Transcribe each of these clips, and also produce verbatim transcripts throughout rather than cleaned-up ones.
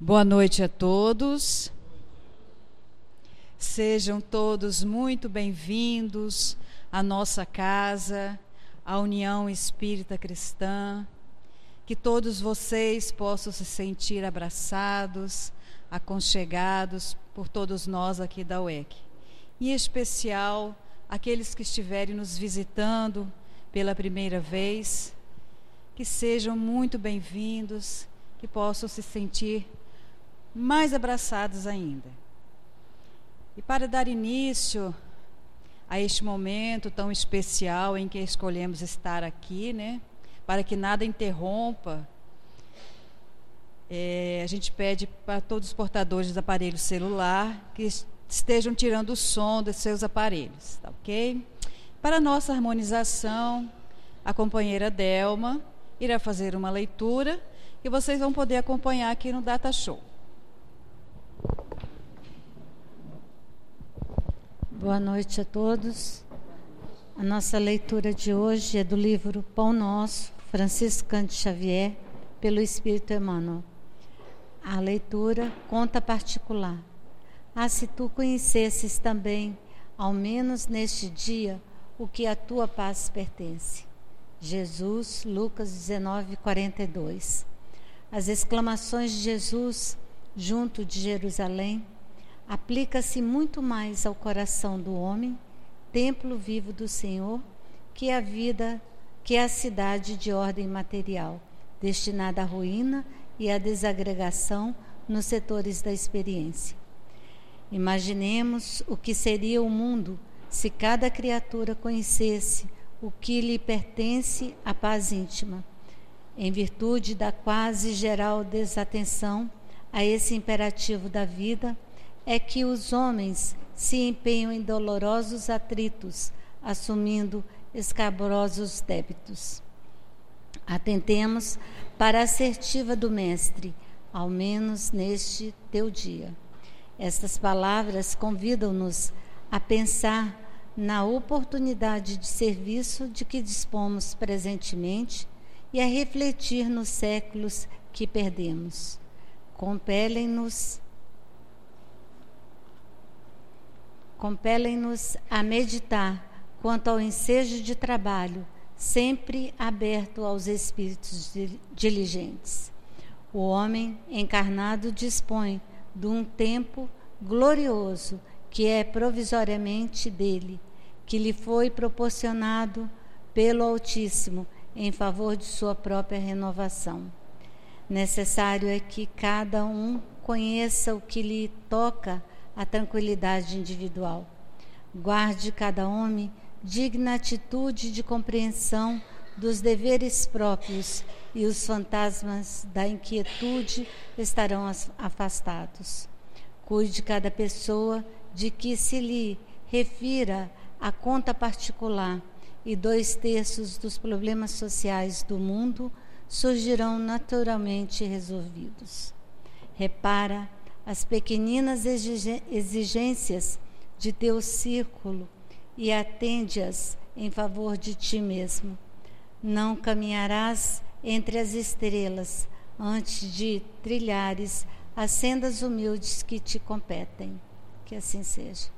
Boa noite a todos. Sejam todos muito bem-vindos à nossa casa, à União Espírita Cristã. Que todos vocês possam se sentir abraçados, aconchegados por todos nós aqui da U E C. Em especial, aqueles que estiverem nos visitando pela primeira vez, que sejam muito bem-vindos, que possam se sentir mais abraçados ainda. E para dar início a este momento tão especial em que escolhemos estar aqui, né, para que nada interrompa, é, a gente pede para todos os portadores de aparelho celular que estejam tirando o som dos seus aparelhos, tá ok? Para nossa harmonização, a companheira Delma irá fazer uma leitura que vocês vão poder acompanhar aqui no Data Show. Boa noite a todos. A nossa leitura de hoje é do livro Pão Nosso, Francisco Cândido Xavier, pelo Espírito Emmanuel. A leitura, conta particular. Ah, se tu conhecesses também, ao menos neste dia, o que à tua paz pertence. Jesus, Lucas dezenove, quarenta e dois. As exclamações de Jesus, junto de Jerusalém, aplica-se muito mais ao coração do homem, templo vivo do Senhor, que a vida, que a cidade de ordem material, destinada à ruína e à desagregação nos setores da experiência. Imaginemos o que seria o mundo se cada criatura conhecesse o que lhe pertence à paz íntima, em virtude da quase geral desatenção a esse imperativo da vida, é que os homens se empenham em dolorosos atritos, assumindo escabrosos débitos. Atentemos para a assertiva do Mestre, ao menos neste teu dia. Estas palavras convidam-nos a pensar na oportunidade de serviço de que dispomos presentemente e a refletir nos séculos que perdemos. Compelem-nos Compelem-nos a meditar quanto ao ensejo de trabalho, sempre aberto aos espíritos diligentes. O homem encarnado dispõe de um tempo glorioso que é provisoriamente dele, que lhe foi proporcionado pelo Altíssimo em favor de sua própria renovação. Necessário é que cada um conheça o que lhe toca a tranquilidade individual. Guarde cada homem digna atitude de compreensão dos deveres próprios e os fantasmas da inquietude estarão afastados. Cuide cada pessoa de que se lhe refira a conta particular e dois terços dos problemas sociais do mundo surgirão naturalmente resolvidos. Repara as pequeninas exigências de teu círculo e atende-as em favor de ti mesmo. Não caminharás entre as estrelas antes de trilhares as sendas humildes que te competem. Que assim seja.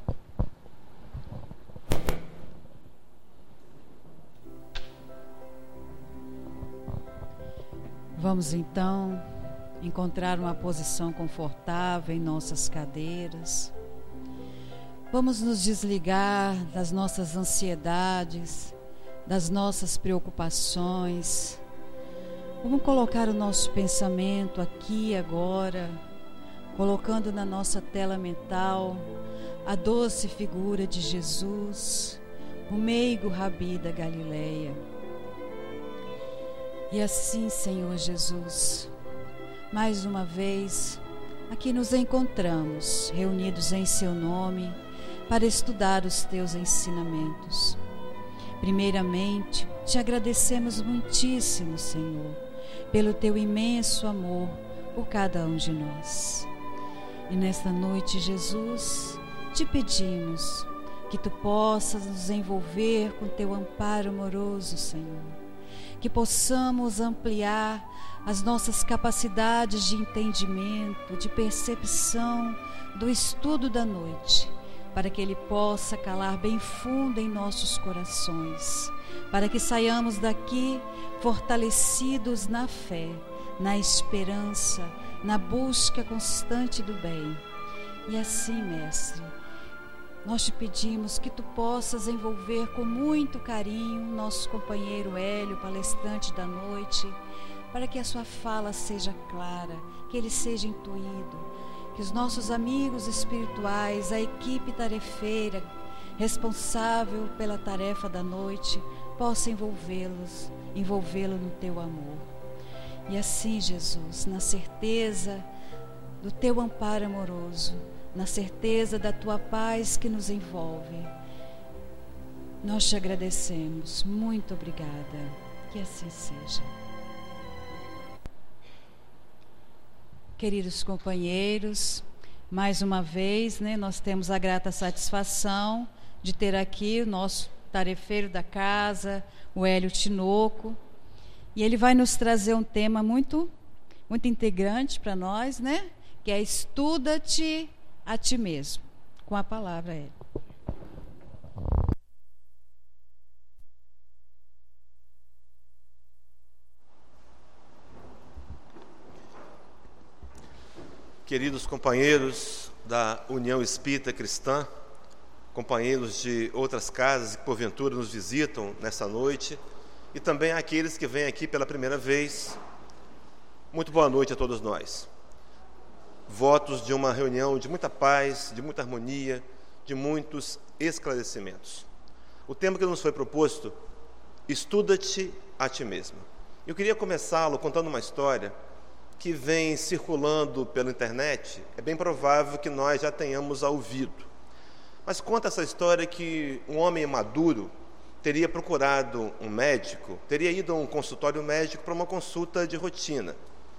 Vamos então encontrar uma posição confortável em nossas cadeiras. Vamos nos desligar das nossas ansiedades, das nossas preocupações. Vamos colocar o nosso pensamento aqui e agora, colocando na nossa tela mental a doce figura de Jesus, o meigo Rabi da Galileia. E assim, Senhor Jesus, mais uma vez, aqui nos encontramos, reunidos em Seu nome, para estudar os Teus ensinamentos. Primeiramente, te agradecemos muitíssimo, Senhor, pelo Teu imenso amor por cada um de nós. E nesta noite, Jesus, te pedimos que Tu possas nos envolver com Teu amparo amoroso, Senhor. que possamos ampliar as nossas capacidades de entendimento, de percepção do estudo da noite, para que ele possa calar bem fundo em nossos corações, para que saiamos daqui fortalecidos na fé, na esperança, na busca constante do bem. E assim, Mestre, nós te pedimos que tu possas envolver com muito carinho nosso companheiro Hélio, palestrante da noite, para que a sua fala seja clara, que ele seja intuído, que os nossos amigos espirituais, a equipe tarefeira responsável pela tarefa da noite, possa envolvê-los, envolvê-lo no teu amor. E assim, Jesus, na certeza do teu amparo amoroso, na certeza da tua paz que nos envolve, nós te agradecemos. Muito obrigada. Que assim seja. Queridos companheiros, mais uma vez, né, nós temos a grata satisfação de ter aqui o nosso tarefeiro da casa, o Hélio Tinoco, e ele vai nos trazer um tema muito, muito integrante para nós, né, que é estuda-te a ti mesmo. Com a palavra, Hélio. Queridos companheiros da União Espírita Cristã, companheiros de outras casas que porventura nos visitam nessa noite, e também aqueles que vêm aqui pela primeira vez, muito boa noite a todos nós. Votos de uma reunião de muita paz, de muita harmonia, de muitos esclarecimentos. O tema que nos foi proposto, estuda-te a ti mesmo. Eu queria começá-lo contando uma história que vem circulando pela internet. É bem provável que nós já tenhamos a ouvido. Mas conta essa história que um homem maduro teria procurado um médico, teria ido a um consultório médico para uma consulta de rotina.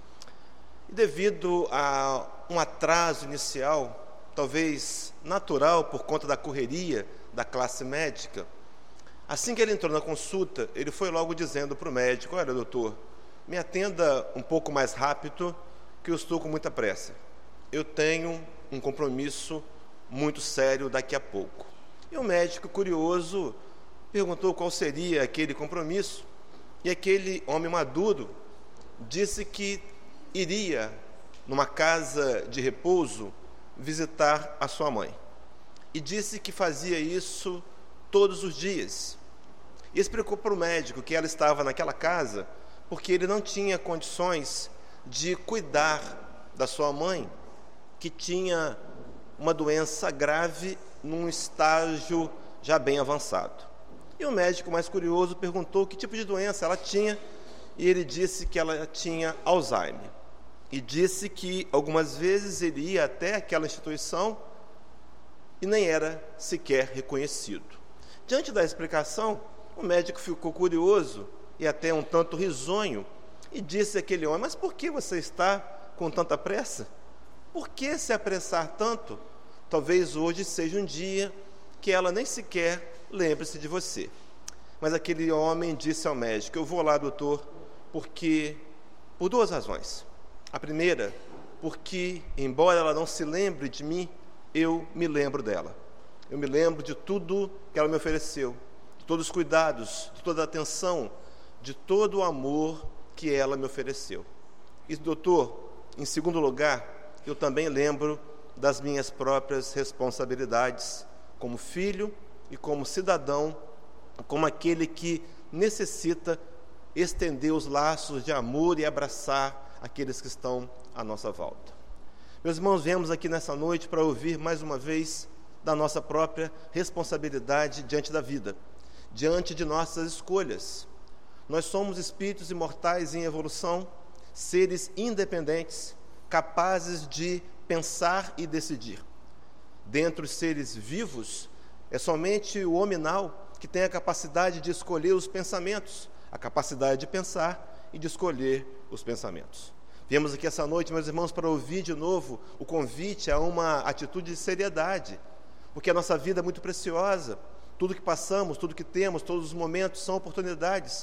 E devido a um atraso inicial, talvez natural por conta da correria da classe médica, assim que ele entrou na consulta, ele foi logo dizendo para o médico: olha, doutor, me atenda um pouco mais rápido, que eu estou com muita pressa. Eu tenho um compromisso muito sério daqui a pouco. E o médico, curioso, perguntou qual seria aquele compromisso, e aquele homem maduro disse que iria numa casa de repouso visitar a sua mãe. E disse que fazia isso todos os dias. E explicou para o médico que ela estava naquela casa porque ele não tinha condições de cuidar da sua mãe, que tinha uma doença grave num estágio já bem avançado. E o médico, mais curioso, perguntou que tipo de doença ela tinha, e ele disse que ela tinha Alzheimer. E disse que algumas vezes ele ia até aquela instituição e nem era sequer reconhecido. Diante da explicação, o médico ficou curioso e até um tanto risonho, e disse àquele homem: mas por que você está com tanta pressa? Por que se apressar tanto? Talvez hoje seja um dia que ela nem sequer lembre-se de você. Mas aquele homem disse ao médico: eu vou lá, doutor, porque por duas razões. A primeira, porque embora ela não se lembre de mim, eu me lembro dela. Eu me lembro de tudo que ela me ofereceu, de todos os cuidados, de toda a atenção, de todo o amor que ela me ofereceu. E, doutor, em segundo lugar, eu também lembro das minhas próprias responsabilidades como filho e como cidadão, como aquele que necessita estender os laços de amor e abraçar aqueles que estão à nossa volta. Meus irmãos, viemos aqui nessa noite para ouvir mais uma vez da nossa própria responsabilidade diante da vida, diante de nossas escolhas. Nós somos espíritos imortais em evolução, seres independentes, capazes de pensar e decidir. Dentre os seres vivos, é somente o hominal que tem a capacidade de escolher os pensamentos, a capacidade de pensar e de escolher os pensamentos. Viemos aqui essa noite, meus irmãos, para ouvir de novo o convite a uma atitude de seriedade, porque a nossa vida é muito preciosa. Tudo que passamos, tudo que temos, todos os momentos são oportunidades.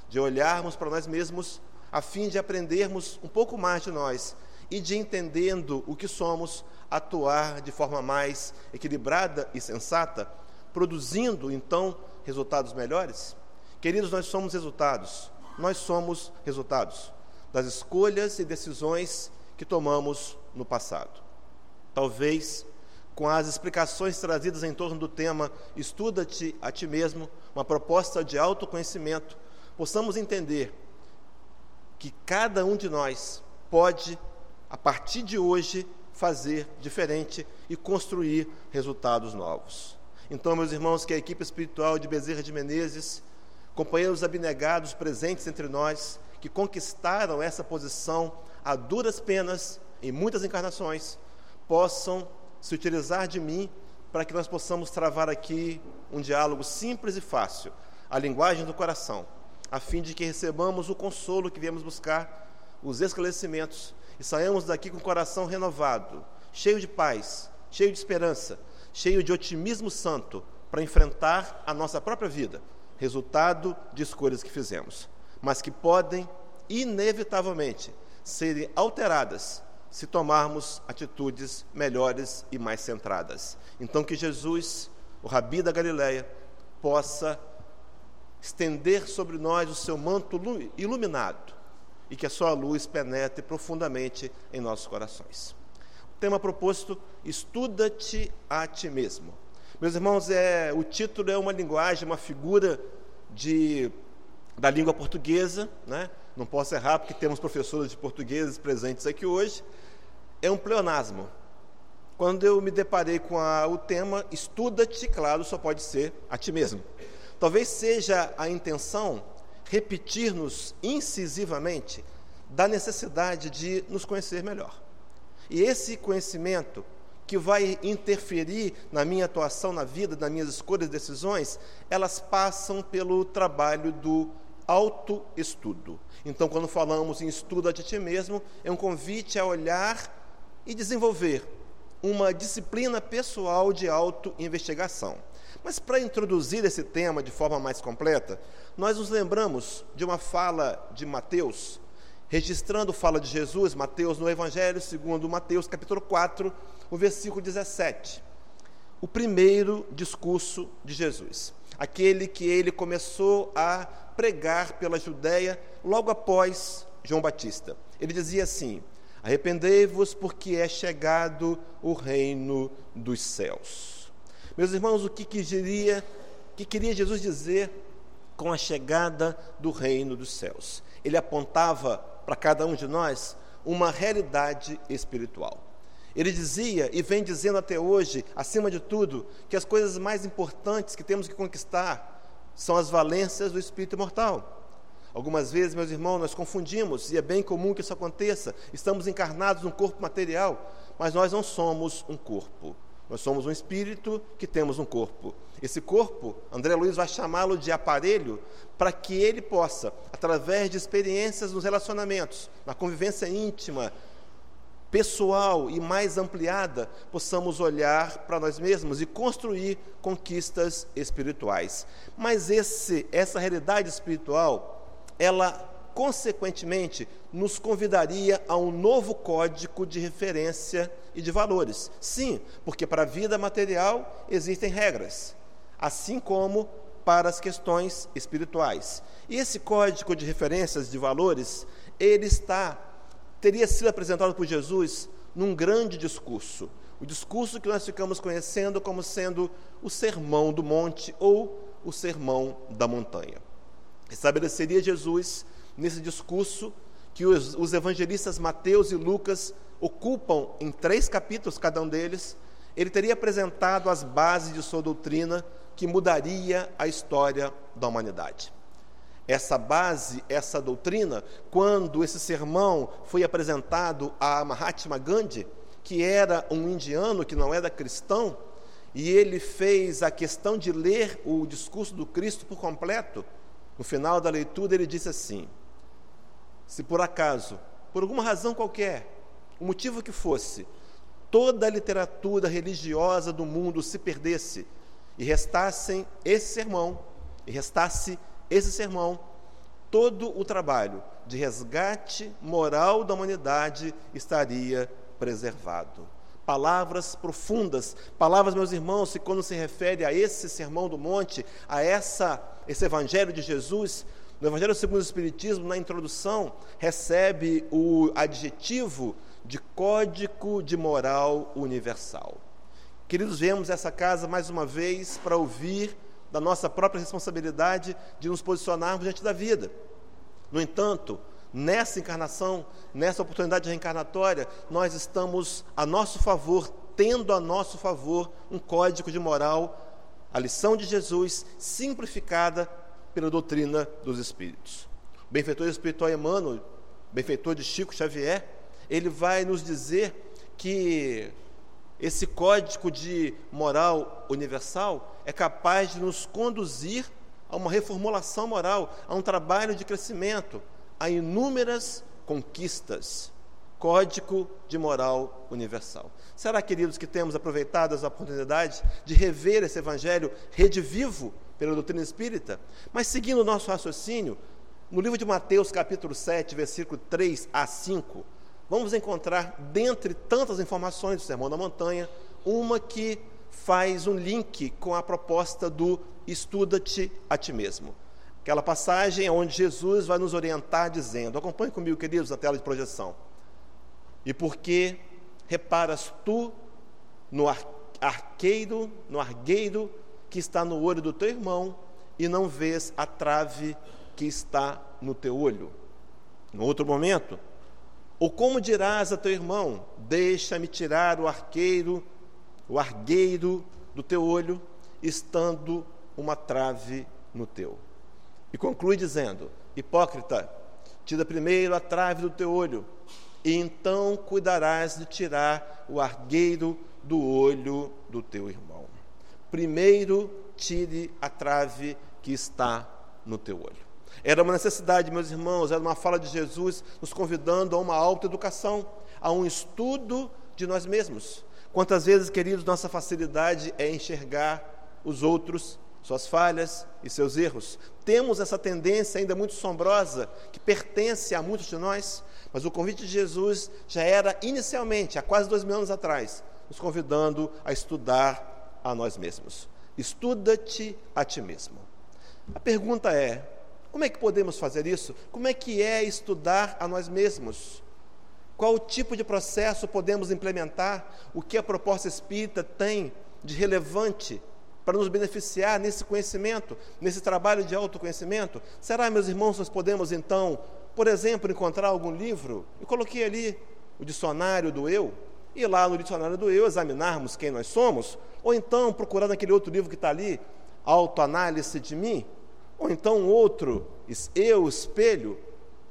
de olharmos para nós mesmos a fim de aprendermos um pouco mais de nós e de, entendendo o que somos, atuar de forma mais equilibrada e sensata, produzindo, então, resultados melhores? Queridos, nós somos resultados, nós somos resultados das escolhas e decisões que tomamos no passado. Talvez, com as explicações trazidas em torno do tema Estuda-te a ti mesmo, uma proposta de autoconhecimento, possamos entender que cada um de nós pode, a partir de hoje, fazer diferente e construir resultados novos. Então, meus irmãos, que a equipe espiritual de Bezerra de Menezes, companheiros abnegados presentes entre nós, que conquistaram essa posição a duras penas, em muitas encarnações, possam se utilizar de mim para que nós possamos travar aqui um diálogo simples e fácil, a linguagem do coração, a fim de que recebamos o consolo que viemos buscar, os esclarecimentos, e saiamos daqui com o coração renovado, cheio de paz, cheio de esperança, cheio de otimismo santo, para enfrentar a nossa própria vida, resultado de escolhas que fizemos, mas que podem, inevitavelmente, serem alteradas se tomarmos atitudes melhores e mais centradas. Então, que Jesus, o Rabi da Galileia, possa estender sobre nós o seu manto iluminado e que a sua luz penetre profundamente em nossos corações. O tema proposto, Estuda-te a ti mesmo. Meus irmãos, é, o título é uma linguagem, uma figura de, da língua portuguesa, né? Não posso errar porque temos professores de português presentes aqui hoje. É um pleonasmo. Quando eu me deparei com a, o tema Estuda-te, claro, só pode ser a ti mesmo. Talvez seja a intenção repetir-nos incisivamente da necessidade de nos conhecer melhor. E esse conhecimento que vai interferir na minha atuação na vida, nas minhas escolhas e decisões, elas passam pelo trabalho do autoestudo. Então, quando falamos em estuda-te a ti mesmo, é um convite a olhar e desenvolver uma disciplina pessoal de autoinvestigação. Mas para introduzir esse tema de forma mais completa, nós nos lembramos de uma fala de Mateus, registrando fala de Jesus, Mateus no Evangelho segundo Mateus, capítulo quatro, o versículo dezessete. O primeiro discurso de Jesus, aquele que ele começou a pregar pela Judéia logo após João Batista. Ele dizia assim: arrependei-vos porque é chegado o reino dos céus. Meus irmãos, o que queria, que queria Jesus dizer com a chegada do reino dos céus? Ele apontava para cada um de nós uma realidade espiritual. Ele dizia, e vem dizendo até hoje, acima de tudo, que as coisas mais importantes que temos que conquistar são as valências do espírito imortal. Algumas vezes, meus irmãos, nós confundimos, e é bem comum que isso aconteça, estamos encarnados num corpo material, mas nós não somos um corpo. Nós somos um espírito que temos um corpo. Esse corpo, André Luiz vai chamá-lo de aparelho, para que ele possa, através de experiências nos relacionamentos, na convivência íntima, pessoal e mais ampliada, possamos olhar para nós mesmos e construir conquistas espirituais. Mas esse, essa realidade espiritual, ela, consequentemente, nos convidaria a um novo código de referência e de valores. Sim, porque para a vida material existem regras, assim como para as questões espirituais. E esse código de referências de valores, ele está, teria sido apresentado por Jesus num grande discurso. O discurso que nós ficamos conhecendo como sendo o Sermão do Monte ou o Sermão da Montanha. Estabeleceria Jesus nesse discurso que os, os evangelistas Mateus e Lucas ocupam em três capítulos, cada um deles. Ele teria apresentado as bases de sua doutrina que mudaria a história da humanidade. Essa base, essa doutrina, quando esse sermão foi apresentado a Mahatma Gandhi, que era um indiano, que não era cristão, e ele fez a questão de ler o discurso do Cristo por completo, no final da leitura ele disse assim: se por acaso, por alguma razão qualquer, o motivo que fosse, toda a literatura religiosa do mundo se perdesse e restassem esse sermão, e restasse esse sermão, todo o trabalho de resgate moral da humanidade estaria preservado. Palavras profundas, palavras, meus irmãos, que quando se refere a esse Sermão do Monte, a essa, esse Evangelho de Jesus, no Evangelho segundo o Espiritismo, na introdução, recebe o adjetivo de código de moral universal. Queridos, viemos a essa casa mais uma vez para ouvir da nossa própria responsabilidade de nos posicionarmos diante da vida. No entanto, nessa encarnação, nessa oportunidade reencarnatória, nós estamos a nosso favor, tendo a nosso favor um código de moral, a lição de Jesus, simplificada pela doutrina dos Espíritos. O benfeitor espiritual Emmanuel, benfeitor de Chico Xavier, ele vai nos dizer que esse código de moral universal é capaz de nos conduzir a uma reformulação moral, a um trabalho de crescimento, a inúmeras conquistas. Código de moral universal. Será, queridos, que temos aproveitado essa oportunidade de rever esse Evangelho redivivo pela doutrina espírita? Mas, seguindo o nosso raciocínio, no livro de Mateus, capítulo sete, versículo três a cinco, vamos encontrar, dentre tantas informações do Sermão da Montanha, uma que faz um link com a proposta do estuda-te a ti mesmo. Aquela passagem onde Jesus vai nos orientar dizendo, acompanhe comigo, queridos, na tela de projeção. E porque reparas tu no arqueiro, no argueiro que está no olho do teu irmão e não vês a trave que está no teu olho? No outro momento, ou como dirás a teu irmão, deixa-me tirar o arqueiro, o argueiro do teu olho, estando uma trave no teu? E conclui dizendo, hipócrita, tira primeiro a trave do teu olho, e então cuidarás de tirar o argueiro do olho do teu irmão. Primeiro tire a trave que está no teu olho. Era uma necessidade, meus irmãos, era uma fala de Jesus nos convidando a uma autoeducação, a um estudo de nós mesmos. Quantas vezes, queridos, nossa facilidade é enxergar os outros, suas falhas e seus erros. Temos essa tendência ainda muito sombrosa, que pertence a muitos de nós, mas o convite de Jesus já era inicialmente, há quase dois mil anos atrás, nos convidando a estudar a nós mesmos. Estuda-te a ti mesmo. A pergunta é, como é que podemos fazer isso? Como é que é estudar a nós mesmos? Qual tipo de processo podemos implementar? O que a proposta espírita tem de relevante para nos beneficiar nesse conhecimento, nesse trabalho de autoconhecimento? Será, meus irmãos, nós podemos então, por exemplo, encontrar algum livro? Eu coloquei ali o dicionário do eu, e lá no dicionário do eu examinarmos quem nós somos, ou então procurar naquele outro livro que está ali, Autoanálise de mim, ou então outro, Eu, Espelho,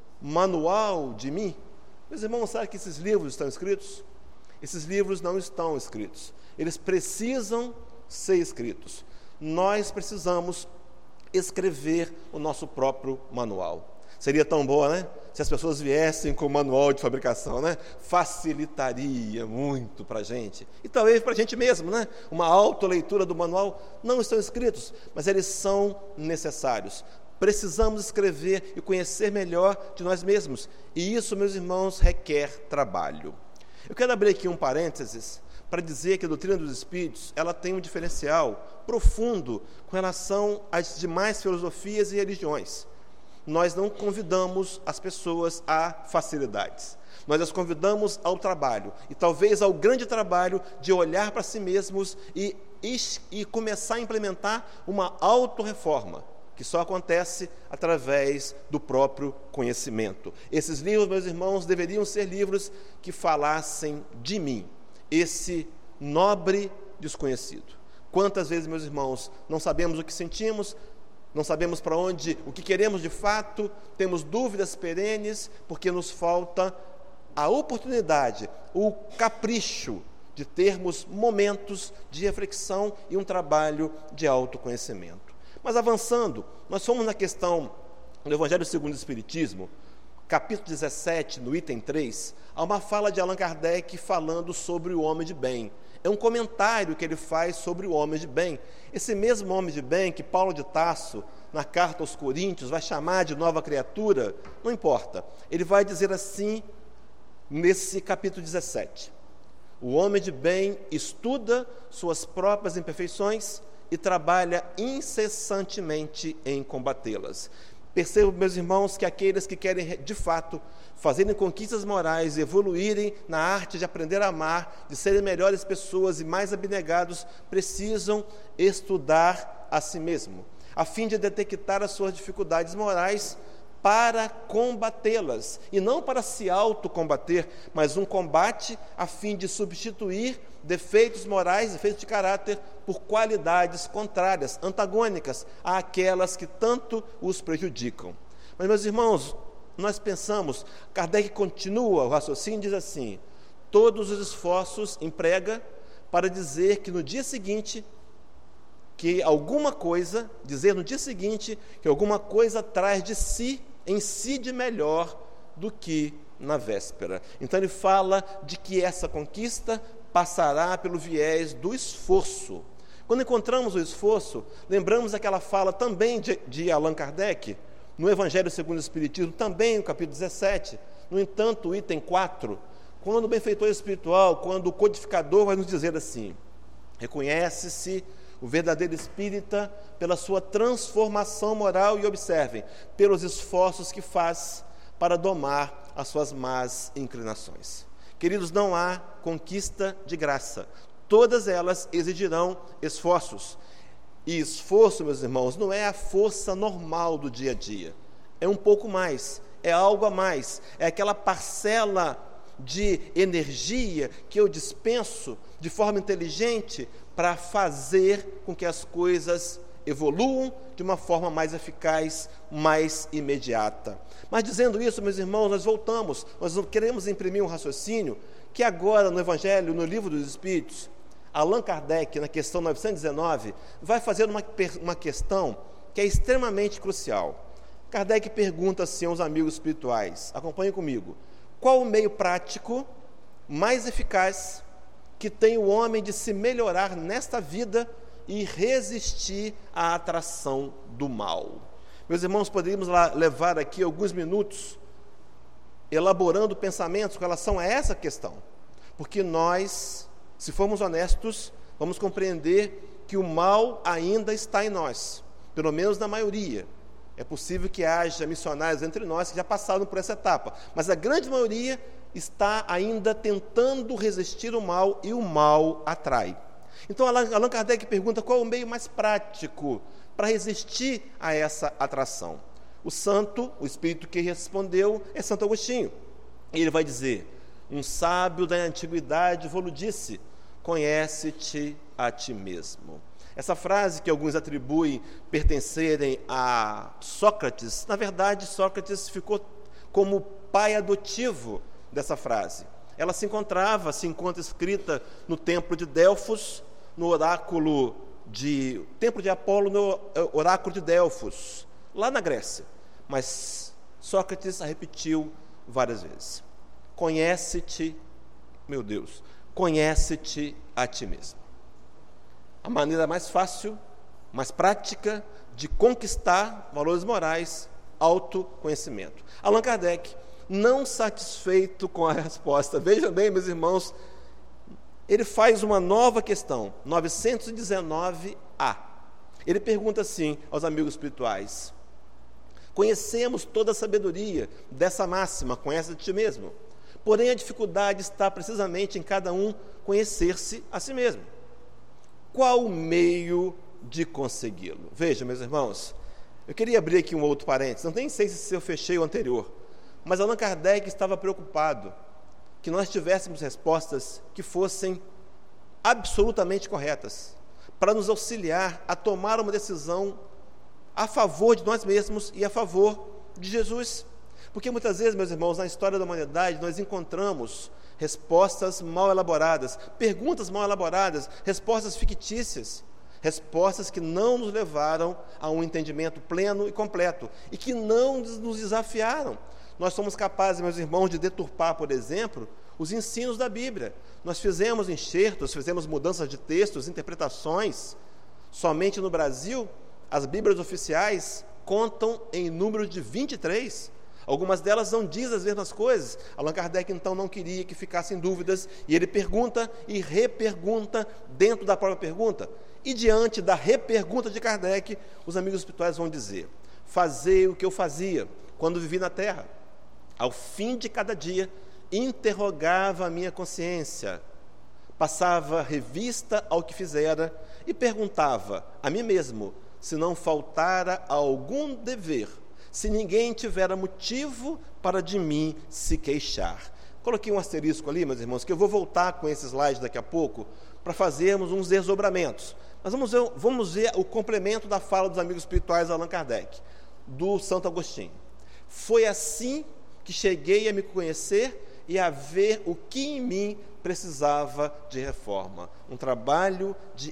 Manual de mim. Meus irmãos, sabe que esses livros estão escritos? Esses livros não estão escritos. Eles precisam ser escritos. Nós precisamos escrever o nosso próprio manual. Seria tão boa, né? Se as pessoas viessem com o manual de fabricação, né? Facilitaria muito para a gente. E talvez para a gente mesmo, né? Uma autoleitura do manual. Não estão escritos, mas eles são necessários. Precisamos escrever e conhecer melhor de nós mesmos. E isso, meus irmãos, requer trabalho. Eu quero abrir aqui um parênteses para dizer que a doutrina dos Espíritos ela tem um diferencial profundo com relação às demais filosofias e religiões. Nós não convidamos as pessoas a facilidades. Nós as convidamos ao trabalho, e talvez ao grande trabalho de olhar para si mesmos e, e, e começar a implementar uma autorreforma, que só acontece através do próprio conhecimento. Esses livros, meus irmãos, deveriam ser livros que falassem de mim, esse nobre desconhecido. Quantas vezes, meus irmãos, não sabemos o que sentimos, não sabemos para onde, o que queremos de fato, temos dúvidas perenes, porque nos falta a oportunidade, o capricho de termos momentos de reflexão e um trabalho de autoconhecimento. Mas avançando, nós fomos na questão do Evangelho segundo o Espiritismo, capítulo dezessete, no item três, há uma fala de Allan Kardec falando sobre o homem de bem. É um comentário que ele faz sobre o homem de bem. Esse mesmo homem de bem que Paulo de Tarso, na carta aos Coríntios, vai chamar de nova criatura, não importa. Ele vai dizer assim, nesse capítulo dezessete. O homem de bem estuda suas próprias imperfeições e trabalha incessantemente em combatê-las. Percebo, meus irmãos, que aqueles que querem, de fato, fazerem conquistas morais, evoluírem na arte de aprender a amar, de serem melhores pessoas e mais abnegados, precisam estudar a si mesmo, a fim de detectar as suas dificuldades morais para combatê-las, e não para se autocombater, mas um combate a fim de substituir defeitos morais, defeitos de caráter, por qualidades contrárias, antagônicas àquelas que tanto os prejudicam. Mas, meus irmãos, nós pensamos, Kardec continua o raciocínio e diz assim: todos os esforços emprega para dizer que no dia seguinte, que alguma coisa, dizer no dia seguinte, que alguma coisa traz de si, em si de melhor do que na véspera. Então ele fala de que essa conquista passará pelo viés do esforço. Quando encontramos o esforço, lembramos aquela fala também de, de Allan Kardec, no Evangelho segundo o Espiritismo, também no capítulo dezessete, no entanto, o item quatro, quando o benfeitor espiritual, quando o codificador vai nos dizer assim: reconhece-se o verdadeiro espírita pela sua transformação moral, e observem, pelos esforços que faz para domar as suas más inclinações. Queridos, não há conquista de graça. Todas elas exigirão esforços. E esforço, meus irmãos, não é a força normal do dia a dia. É um pouco mais, é algo a mais. É aquela parcela de energia que eu dispenso de forma inteligente para fazer com que as coisas evoluam de uma forma mais eficaz, mais imediata. Mas dizendo isso, meus irmãos, nós voltamos, nós queremos imprimir um raciocínio que agora no Evangelho, no Livro dos Espíritos, Allan Kardec, na questão novecentos e dezenove, vai fazer uma, uma questão que é extremamente crucial. Kardec pergunta assim aos amigos espirituais, acompanhem comigo: qual o meio prático mais eficaz que tem o homem de se melhorar nesta vida e resistir à atração do mal? Meus irmãos, poderíamos lá levar aqui alguns minutos elaborando pensamentos com relação a essa questão, porque nós, se formos honestos, vamos compreender que o mal ainda está em nós, pelo menos na maioria. É possível que haja missionários entre nós que já passaram por essa etapa, mas a grande maioria está ainda tentando resistir ao mal, e o mal atrai. Então Allan Kardec pergunta qual é o meio mais prático para resistir a essa atração. O santo, o espírito que respondeu, é Santo Agostinho. E ele vai dizer: um sábio da antiguidade vos disse, conhece-te a ti mesmo. Essa frase que alguns atribuem pertencerem a Sócrates, na verdade Sócrates ficou como pai adotivo dessa frase. Ela se encontrava, se encontra escrita no templo de Delfos, no oráculo de templo de Apolo, no oráculo de Delfos, lá na Grécia. Mas Sócrates a repetiu várias vezes. Conhece-te, meu Deus, conhece-te a ti mesmo. A maneira mais fácil, mais prática de conquistar valores morais, autoconhecimento. Allan Kardec, não satisfeito com a resposta, vejam bem, meus irmãos, ele faz uma nova questão, novecentos e dezenove A. Ele pergunta assim aos amigos espirituais: conhecemos toda a sabedoria dessa máxima, conhece a ti mesmo. Porém, a dificuldade está precisamente em cada um conhecer-se a si mesmo. Qual o meio de consegui-lo? Veja, meus irmãos, eu queria abrir aqui um outro parênteses, não nem sei se eu fechei o anterior, mas Allan Kardec estava preocupado que nós tivéssemos respostas que fossem absolutamente corretas, para nos auxiliar a tomar uma decisão a favor de nós mesmos e a favor de Jesus. Porque muitas vezes, meus irmãos, na história da humanidade, nós encontramos respostas mal elaboradas, perguntas mal elaboradas, respostas fictícias, respostas que não nos levaram a um entendimento pleno e completo, e que não nos desafiaram. Nós somos capazes, meus irmãos, de deturpar, por exemplo, os ensinos da Bíblia. Nós fizemos enxertos, fizemos mudanças de textos, interpretações. Somente no Brasil, as Bíblias oficiais contam em número de vinte e três. Algumas delas não dizem as mesmas coisas. Allan Kardec, então, não queria que ficassem dúvidas, e ele pergunta e repergunta dentro da própria pergunta. E diante da repergunta de Kardec, os amigos espirituais vão dizer: fazei o que eu fazia quando vivi na Terra. Ao fim de cada dia, interrogava a minha consciência, passava revista ao que fizera e perguntava a mim mesmo se não faltara algum dever, se ninguém tivera motivo para de mim se queixar. Coloquei um asterisco ali, meus irmãos, que eu vou voltar com esse slide daqui a pouco para fazermos uns desdobramentos. Mas vamos ver, vamos ver o complemento da fala dos amigos espirituais de Allan Kardec, do Santo Agostinho. Foi assim que cheguei a me conhecer e a ver o que em mim precisava de reforma. Um trabalho de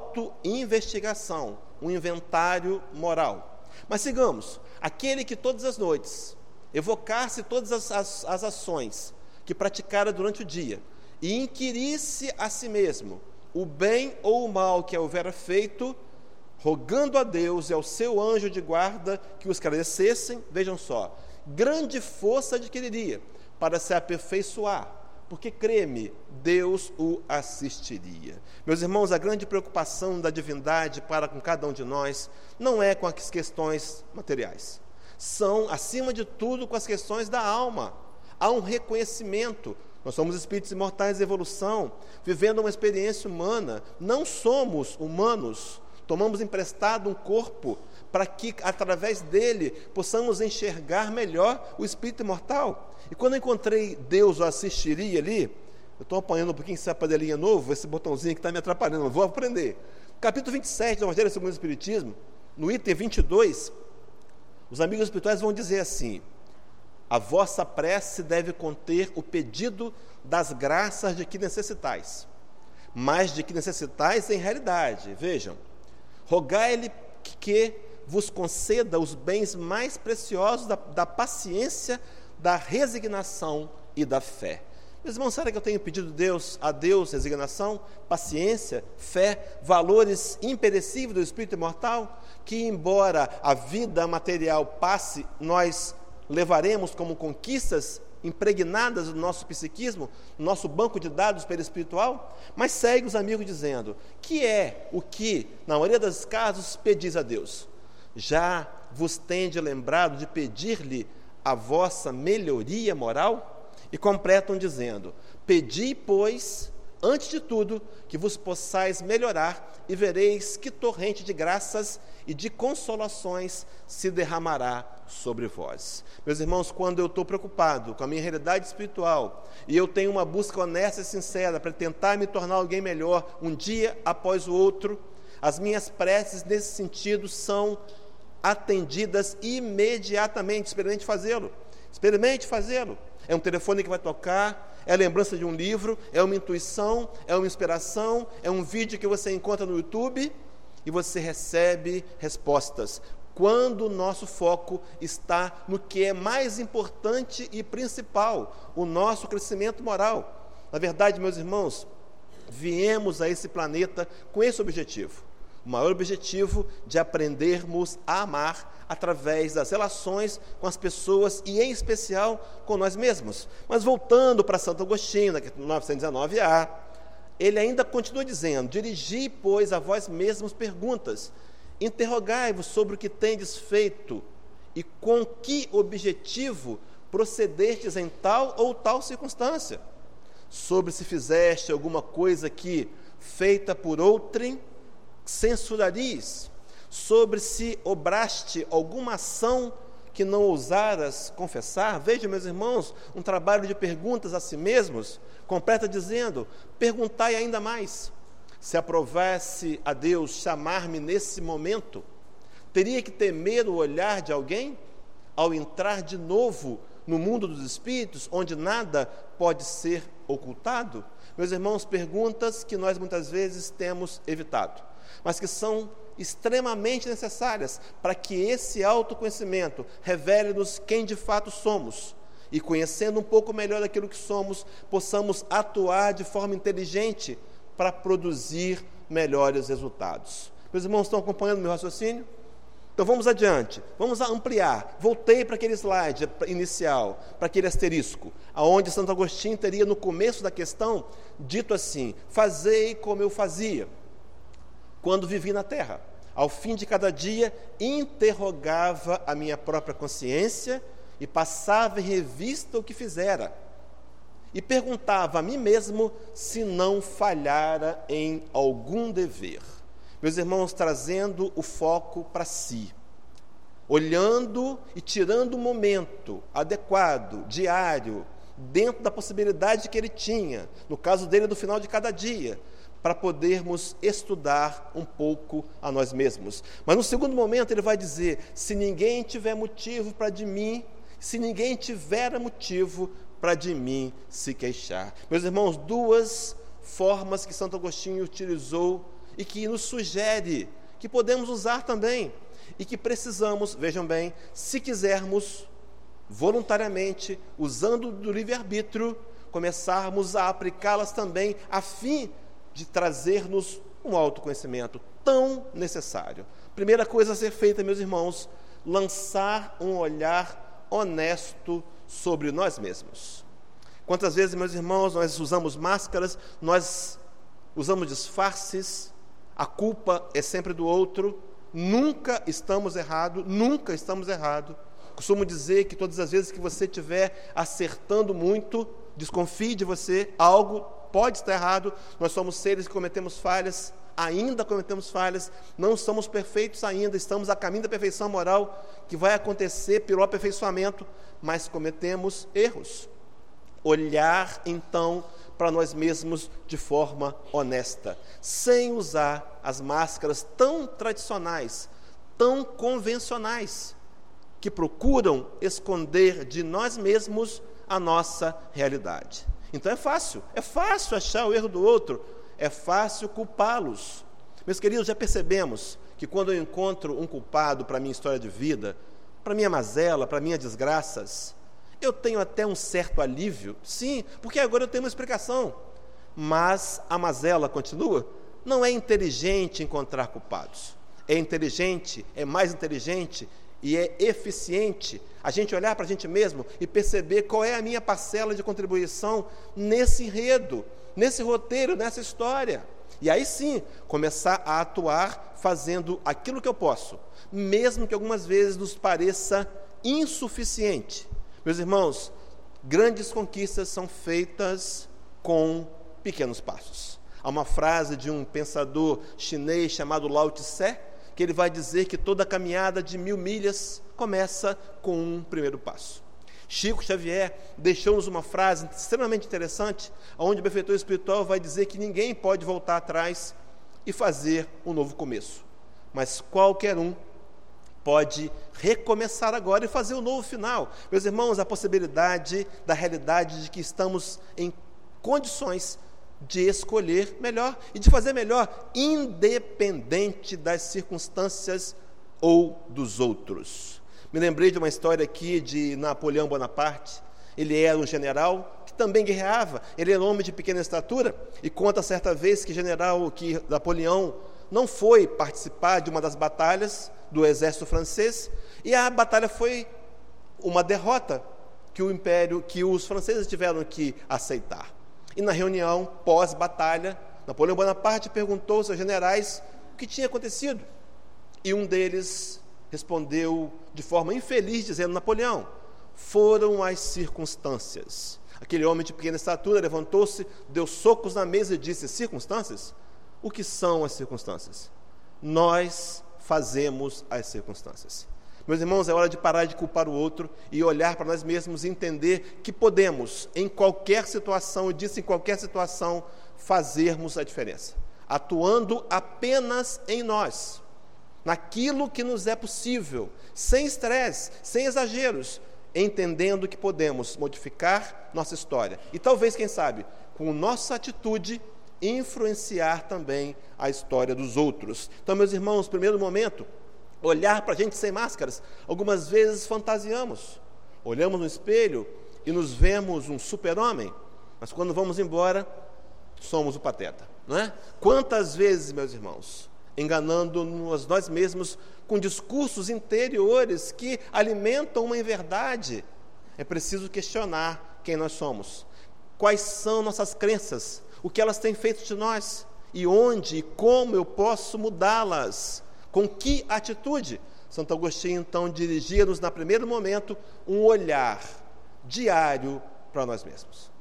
auto-investigação, um inventário moral. Mas sigamos. Aquele que todas as noites evocasse todas as, as, as ações que praticara durante o dia e inquirisse a si mesmo o bem ou o mal que houvera feito, rogando a Deus e ao seu anjo de guarda que o esclarecessem, vejam só, grande força adquiriria para se aperfeiçoar, porque, crê-me, Deus o assistiria. Meus irmãos, a grande preocupação da divindade para com cada um de nós não é com as questões materiais. São, acima de tudo, com as questões da alma. Há um reconhecimento. Nós somos espíritos imortais de evolução, vivendo uma experiência humana. Não somos humanos. Tomamos emprestado um corpo para que, através dele, possamos enxergar melhor o espírito imortal. E quando eu encontrei Deus o assistiria ali, eu estou apanhando um pouquinho esse sapadelinha novo, esse botãozinho que está me atrapalhando, eu vou aprender. Capítulo vinte e sete do Evangelho segundo o Espiritismo, no item vinte e dois, os amigos espirituais vão dizer assim: a vossa prece deve conter o pedido das graças de que necessitais, mas de que necessitais em realidade. Vejam, rogai-lhe que vos conceda os bens mais preciosos da, da paciência, da resignação e da fé. Meus irmãos, será que eu tenho pedido Deus, a Deus resignação, paciência, fé, valores imperecíveis do espírito imortal, que embora a vida material passe, nós levaremos como conquistas impregnadas do nosso psiquismo, no nosso banco de dados perispiritual? Mas segue os amigos dizendo: que é o que, na maioria dos casos, pedis a Deus? Já vos tende lembrado de pedir-lhe a vossa melhoria moral? E completam dizendo: pedi, pois, antes de tudo, que vos possais melhorar, e vereis que torrente de graças e de consolações se derramará sobre vós. Meus irmãos, quando eu estou preocupado com a minha realidade espiritual, e eu tenho uma busca honesta e sincera para tentar me tornar alguém melhor, um dia após o outro, as minhas preces nesse sentido são atendidas imediatamente. Experimente fazê-lo. Experimente fazê-lo. É um telefone que vai tocar, é a lembrança de um livro, é uma intuição, é uma inspiração, é um vídeo que você encontra no YouTube e você recebe respostas. Quando o nosso foco está no que é mais importante e principal, o nosso crescimento moral. Na verdade, meus irmãos, viemos a esse planeta com esse objetivo. O maior objetivo de aprendermos a amar através das relações com as pessoas e, em especial, com nós mesmos. Mas voltando para Santo Agostinho, no novecentos e dezenove A, ele ainda continua dizendo: dirigi, pois, a vós mesmos perguntas, interrogai-vos sobre o que tendes feito e com que objetivo procedestes em tal ou tal circunstância, sobre se fizeste alguma coisa que, feita por outrem, censuraris, sobre se obraste alguma ação que não ousaras confessar. Veja, meus irmãos, um trabalho de perguntas a si mesmos, completa dizendo: perguntai ainda mais. Se aprovasse a Deus chamar-me nesse momento, teria que temer o olhar de alguém ao entrar de novo no mundo dos espíritos, onde nada pode ser ocultado? Meus irmãos, perguntas que nós muitas vezes temos evitado, mas que são extremamente necessárias para que esse autoconhecimento revele-nos quem de fato somos e, conhecendo um pouco melhor aquilo que somos, possamos atuar de forma inteligente para produzir melhores resultados. Meus irmãos, estão acompanhando meu raciocínio? Então vamos adiante, vamos ampliar. Voltei para aquele slide inicial, para aquele asterisco, aonde Santo Agostinho teria no começo da questão dito assim: fazei como eu fazia quando vivi na terra. Ao fim de cada dia, interrogava a minha própria consciência e passava em revista o que fizera. E perguntava a mim mesmo se não falhara em algum dever. Meus irmãos, trazendo o foco para si, olhando e tirando o momento adequado, diário, dentro da possibilidade que ele tinha, no caso dele, no final de cada dia, para podermos estudar um pouco a nós mesmos. Mas no segundo momento ele vai dizer: se ninguém tiver motivo para de mim, se ninguém tiver motivo para de mim se queixar. Meus irmãos, duas formas que Santo Agostinho utilizou e que nos sugere que podemos usar também e que precisamos, vejam bem, se quisermos voluntariamente, usando do livre-arbítrio, começarmos a aplicá-las também a fim de trazer-nos um autoconhecimento tão necessário. Primeira coisa a ser feita, meus irmãos, lançar um olhar honesto sobre nós mesmos. Quantas vezes, meus irmãos, nós usamos máscaras, nós usamos disfarces, a culpa é sempre do outro, nunca estamos errados, nunca estamos errados. Costumo dizer que todas as vezes que você estiver acertando muito, desconfie de você, algo pode estar errado. Nós somos seres que cometemos falhas, ainda cometemos falhas, não somos perfeitos ainda, estamos a caminho da perfeição moral, que vai acontecer pelo aperfeiçoamento, mas cometemos erros. Olhar, então, para nós mesmos de forma honesta, sem usar as máscaras tão tradicionais, tão convencionais, que procuram esconder de nós mesmos a nossa realidade. Então é fácil, é fácil achar o erro do outro, é fácil culpá-los. Meus queridos, já percebemos que quando eu encontro um culpado para a minha história de vida, para a minha mazela, para as minhas desgraças, eu tenho até um certo alívio, sim, porque agora eu tenho uma explicação, mas a mazela continua. Não é inteligente encontrar culpados, é inteligente, é mais inteligente e é eficiente a gente olhar para a gente mesmo e perceber qual é a minha parcela de contribuição nesse enredo, nesse roteiro, nessa história. E aí sim, começar a atuar fazendo aquilo que eu posso, mesmo que algumas vezes nos pareça insuficiente. Meus irmãos, grandes conquistas são feitas com pequenos passos. Há uma frase de um pensador chinês chamado Lao Tse, que ele vai dizer que toda caminhada de mil milhas começa com um primeiro passo. Chico Xavier deixou-nos uma frase extremamente interessante, onde o benfeitor espiritual vai dizer que ninguém pode voltar atrás e fazer um novo começo, mas qualquer um pode recomeçar agora e fazer um novo final. Meus irmãos, a possibilidade da realidade de que estamos em condições de escolher melhor e de fazer melhor, independente das circunstâncias ou dos outros. Me lembrei de uma história aqui de Napoleão Bonaparte. Ele era um general que também guerreava, ele era um homem de pequena estatura, e conta certa vez que general, que Napoleão não foi participar de uma das batalhas do exército francês, e a batalha foi uma derrota que o império, que os franceses tiveram que aceitar. E na reunião pós-batalha, Napoleão Bonaparte perguntou aos seus generais o que tinha acontecido. E um deles respondeu de forma infeliz, dizendo: Napoleão, foram as circunstâncias. Aquele homem de pequena estatura levantou-se, deu socos na mesa e disse: circunstâncias? O que são as circunstâncias? Nós fazemos as circunstâncias. Meus irmãos, é hora de parar de culpar o outro e olhar para nós mesmos e entender que podemos, em qualquer situação, eu disse em qualquer situação, fazermos a diferença, atuando apenas em nós, naquilo que nos é possível, sem estresse, sem exageros, entendendo que podemos modificar nossa história e talvez, quem sabe, com nossa atitude, influenciar também a história dos outros. Então, meus irmãos, no primeiro momento, olhar para a gente sem máscaras. Algumas vezes fantasiamos, olhamos no espelho e nos vemos um super-homem, mas quando vamos embora, somos o pateta, não é? Quantas vezes, meus irmãos, enganando-nos nós mesmos com discursos interiores que alimentam uma inverdade, é preciso questionar quem nós somos, quais são nossas crenças, o que elas têm feito de nós, e onde e como eu posso mudá-las, com que atitude. Santo Agostinho, então, dirigia-nos, no primeiro momento, um olhar diário para nós mesmos.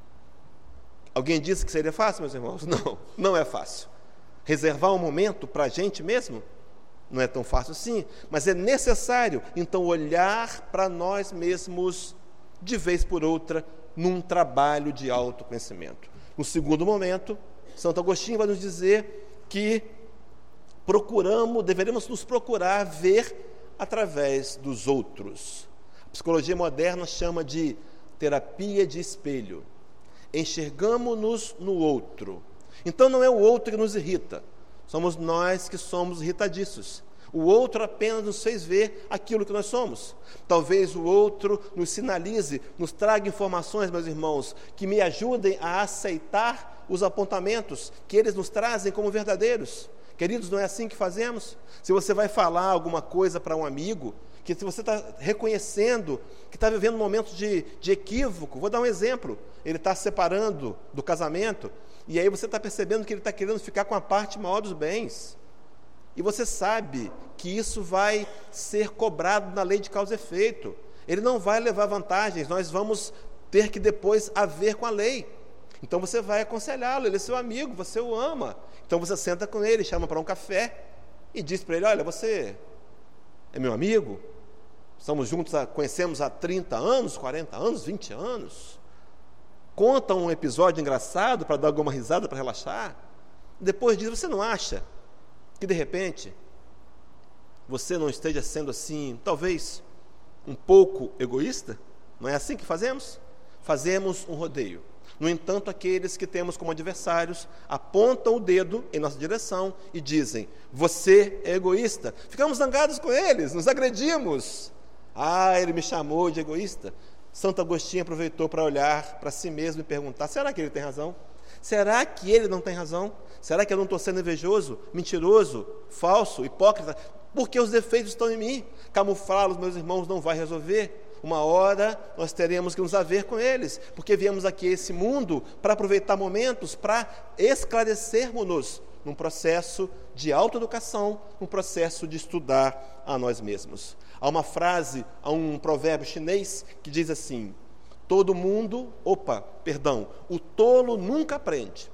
Alguém disse que seria fácil, meus irmãos? Não, não é fácil. Reservar um momento para a gente mesmo não é tão fácil assim, mas é necessário, então, olhar para nós mesmos de vez por outra, num trabalho de autoconhecimento. No segundo momento, Santo Agostinho vai nos dizer que procuramos, deveremos nos procurar ver através dos outros. A psicologia moderna chama de terapia de espelho. Enxergamos-nos no outro. Então não é o outro que nos irrita, somos nós que somos irritadiços. O outro apenas nos fez ver aquilo que nós somos. Talvez o outro nos sinalize, nos traga informações, meus irmãos, que me ajudem a aceitar os apontamentos que eles nos trazem como verdadeiros. Queridos, não é assim que fazemos? Se você vai falar alguma coisa para um amigo, que se você está reconhecendo que está vivendo um momento de, de equívoco, vou dar um exemplo, ele está se separando do casamento, e aí você está percebendo que ele está querendo ficar com a parte maior dos bens, e você sabe que isso vai ser cobrado na lei de causa e efeito, ele não vai levar vantagens, nós vamos ter que depois haver com a lei. Então você vai aconselhá-lo, ele é seu amigo, você o ama. Então você senta com ele, chama para um café e diz para ele: olha, você é meu amigo, estamos juntos, conhecemos há trinta anos, quarenta anos, vinte anos. Conta um episódio engraçado para dar alguma risada, para relaxar. Depois diz: você não acha que de repente você não esteja sendo assim, talvez um pouco egoísta? Não é assim que fazemos? Fazemos um rodeio. No entanto, aqueles que temos como adversários apontam o dedo em nossa direção e dizem: você é egoísta. Ficamos zangados com eles, nos agredimos. Ah, ele me chamou de egoísta. Santo Agostinho aproveitou para olhar para si mesmo e perguntar: será que ele tem razão? Será que ele não tem razão? Será que eu não estou sendo invejoso, mentiroso, falso, hipócrita? Porque os defeitos estão em mim. Camuflá-los, meus irmãos, não vai resolver. Uma hora nós teremos que nos haver com eles, porque viemos aqui a esse mundo para aproveitar momentos, para esclarecermos-nos num processo de autoeducação, num processo de estudar a nós mesmos. Há uma frase, há um provérbio chinês que diz assim: todo mundo, opa, perdão, o tolo nunca aprende.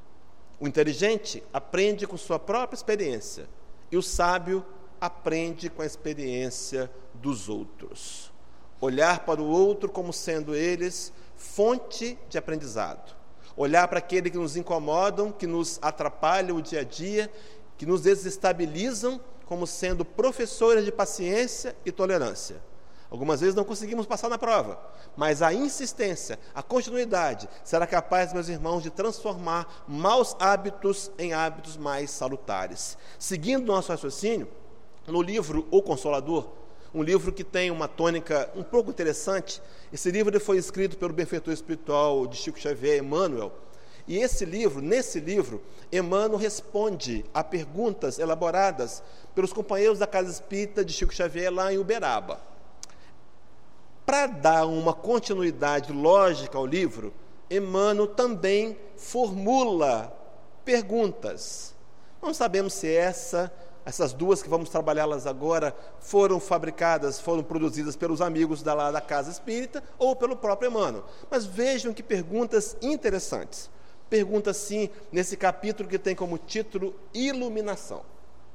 O inteligente aprende com sua própria experiência e o sábio aprende com a experiência dos outros. Olhar para o outro como sendo eles fonte de aprendizado. Olhar para aqueles que nos incomodam, que nos atrapalham o dia a dia, que nos desestabilizam, como sendo professores de paciência e tolerância. Algumas vezes não conseguimos passar na prova, mas a insistência, a continuidade, será capaz, meus irmãos, de transformar maus hábitos em hábitos mais salutares. Seguindo nosso raciocínio, no livro O Consolador, um livro que tem uma tônica um pouco interessante. Esse livro foi escrito pelo benfeitor espiritual de Chico Xavier, Emmanuel. E esse livro, nesse livro, Emmanuel responde a perguntas elaboradas pelos companheiros da Casa Espírita de Chico Xavier lá em Uberaba. Para dar uma continuidade lógica ao livro, Emmanuel também formula perguntas. Não sabemos se essa... Essas duas que vamos trabalhá-las agora foram fabricadas, foram produzidas pelos amigos da, lá da Casa Espírita ou pelo próprio Emmanuel. Mas vejam que perguntas interessantes. Pergunta assim, nesse capítulo que tem como título Iluminação.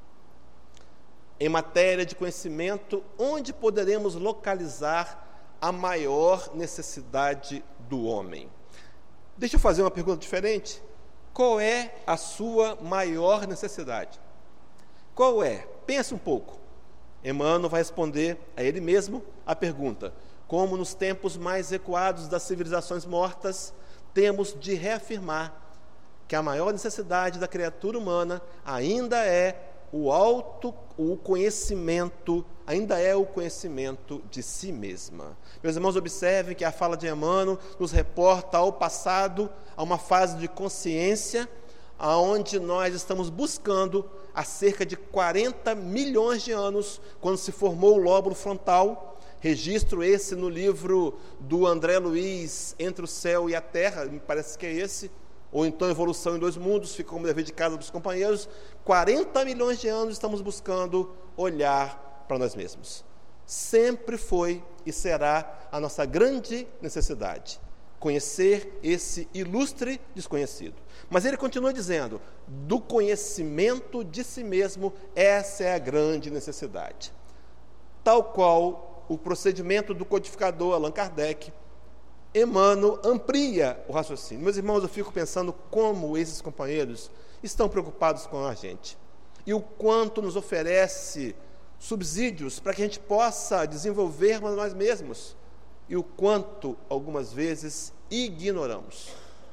Em matéria de conhecimento, onde poderemos localizar a maior necessidade do homem? Deixa eu fazer uma pergunta diferente. Qual é a sua maior necessidade? Qual é? Pense um pouco. Emmanuel vai responder a ele mesmo a pergunta: como nos tempos mais recuados das civilizações mortas, temos de reafirmar que a maior necessidade da criatura humana ainda é o auto, o conhecimento, ainda é o conhecimento de si mesma. Meus irmãos, observem que a fala de Emmanuel nos reporta ao passado, a uma fase de consciência, aonde nós estamos buscando há cerca de quarenta milhões de anos, quando se formou o lóbulo frontal, registro esse no livro do André Luiz, Entre o Céu e a Terra, me parece que é esse, ou então Evolução em Dois Mundos, fica como dever de casa dos companheiros. quarenta milhões de anos estamos buscando olhar para nós mesmos. Sempre foi e será a nossa grande necessidade, conhecer esse ilustre desconhecido. Mas ele continua dizendo, do conhecimento de si mesmo, essa é a grande necessidade. Tal qual o procedimento do codificador Allan Kardec, Emmanuel amplia o raciocínio. Meus irmãos, eu fico pensando como esses companheiros estão preocupados com a gente e o quanto nos oferece subsídios para que a gente possa desenvolvermos nós mesmos e o quanto, algumas vezes, ignoramos.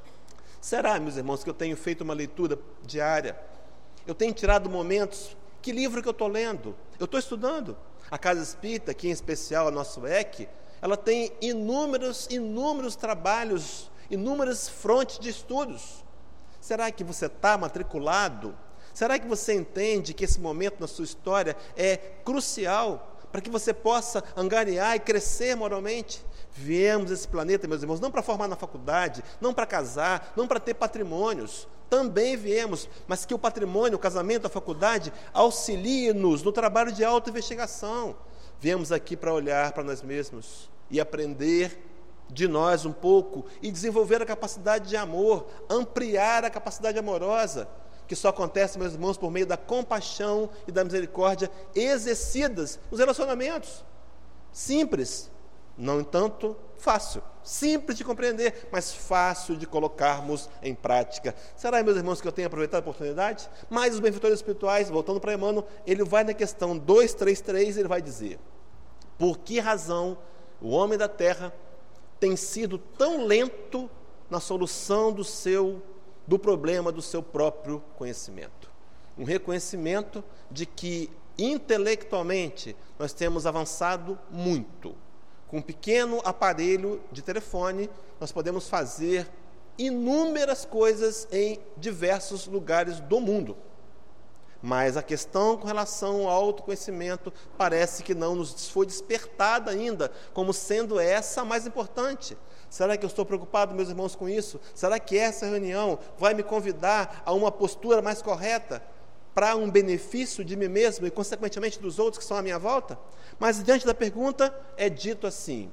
Será, meus irmãos, que eu tenho feito uma leitura diária? Eu tenho tirado momentos, que livro que eu estou lendo? Eu estou estudando. A Casa Espírita, aqui em especial a nossa U E C, ela tem inúmeros, inúmeros trabalhos, inúmeras frontes de estudos. Será que você está matriculado? Será que você entende que esse momento na sua história é crucial para que você possa angariar e crescer moralmente? Viemos a esse planeta, meus irmãos, não para formar na faculdade, não para casar, não para ter patrimônios. Também viemos, mas que o patrimônio, o casamento, a faculdade, auxilie-nos no trabalho de autoinvestigação. Viemos aqui para olhar para nós mesmos e aprender de nós um pouco e desenvolver a capacidade de amor, ampliar a capacidade amorosa, que só acontece, meus irmãos, por meio da compaixão e da misericórdia exercidas nos relacionamentos. Simples, não entanto fácil. Simples de compreender, mas fácil de colocarmos em prática. Será, meus irmãos, que eu tenho aproveitado a oportunidade? Mas os benfeitores espirituais, voltando para Emmanuel, ele vai na questão duzentos e trinta e três, ele vai dizer: por que razão o homem da terra tem sido tão lento na solução do seu, do problema do seu próprio conhecimento? Um reconhecimento de que intelectualmente nós temos avançado muito. Com um pequeno aparelho de telefone, nós podemos fazer inúmeras coisas em diversos lugares do mundo. Mas a questão com relação ao autoconhecimento parece que não nos foi despertada ainda como sendo essa a mais importante. Será que eu estou preocupado, meus irmãos, com isso? Será que essa reunião vai me convidar a uma postura mais correta para um benefício de mim mesmo e, consequentemente, dos outros que estão à minha volta? Mas, diante da pergunta, é dito assim: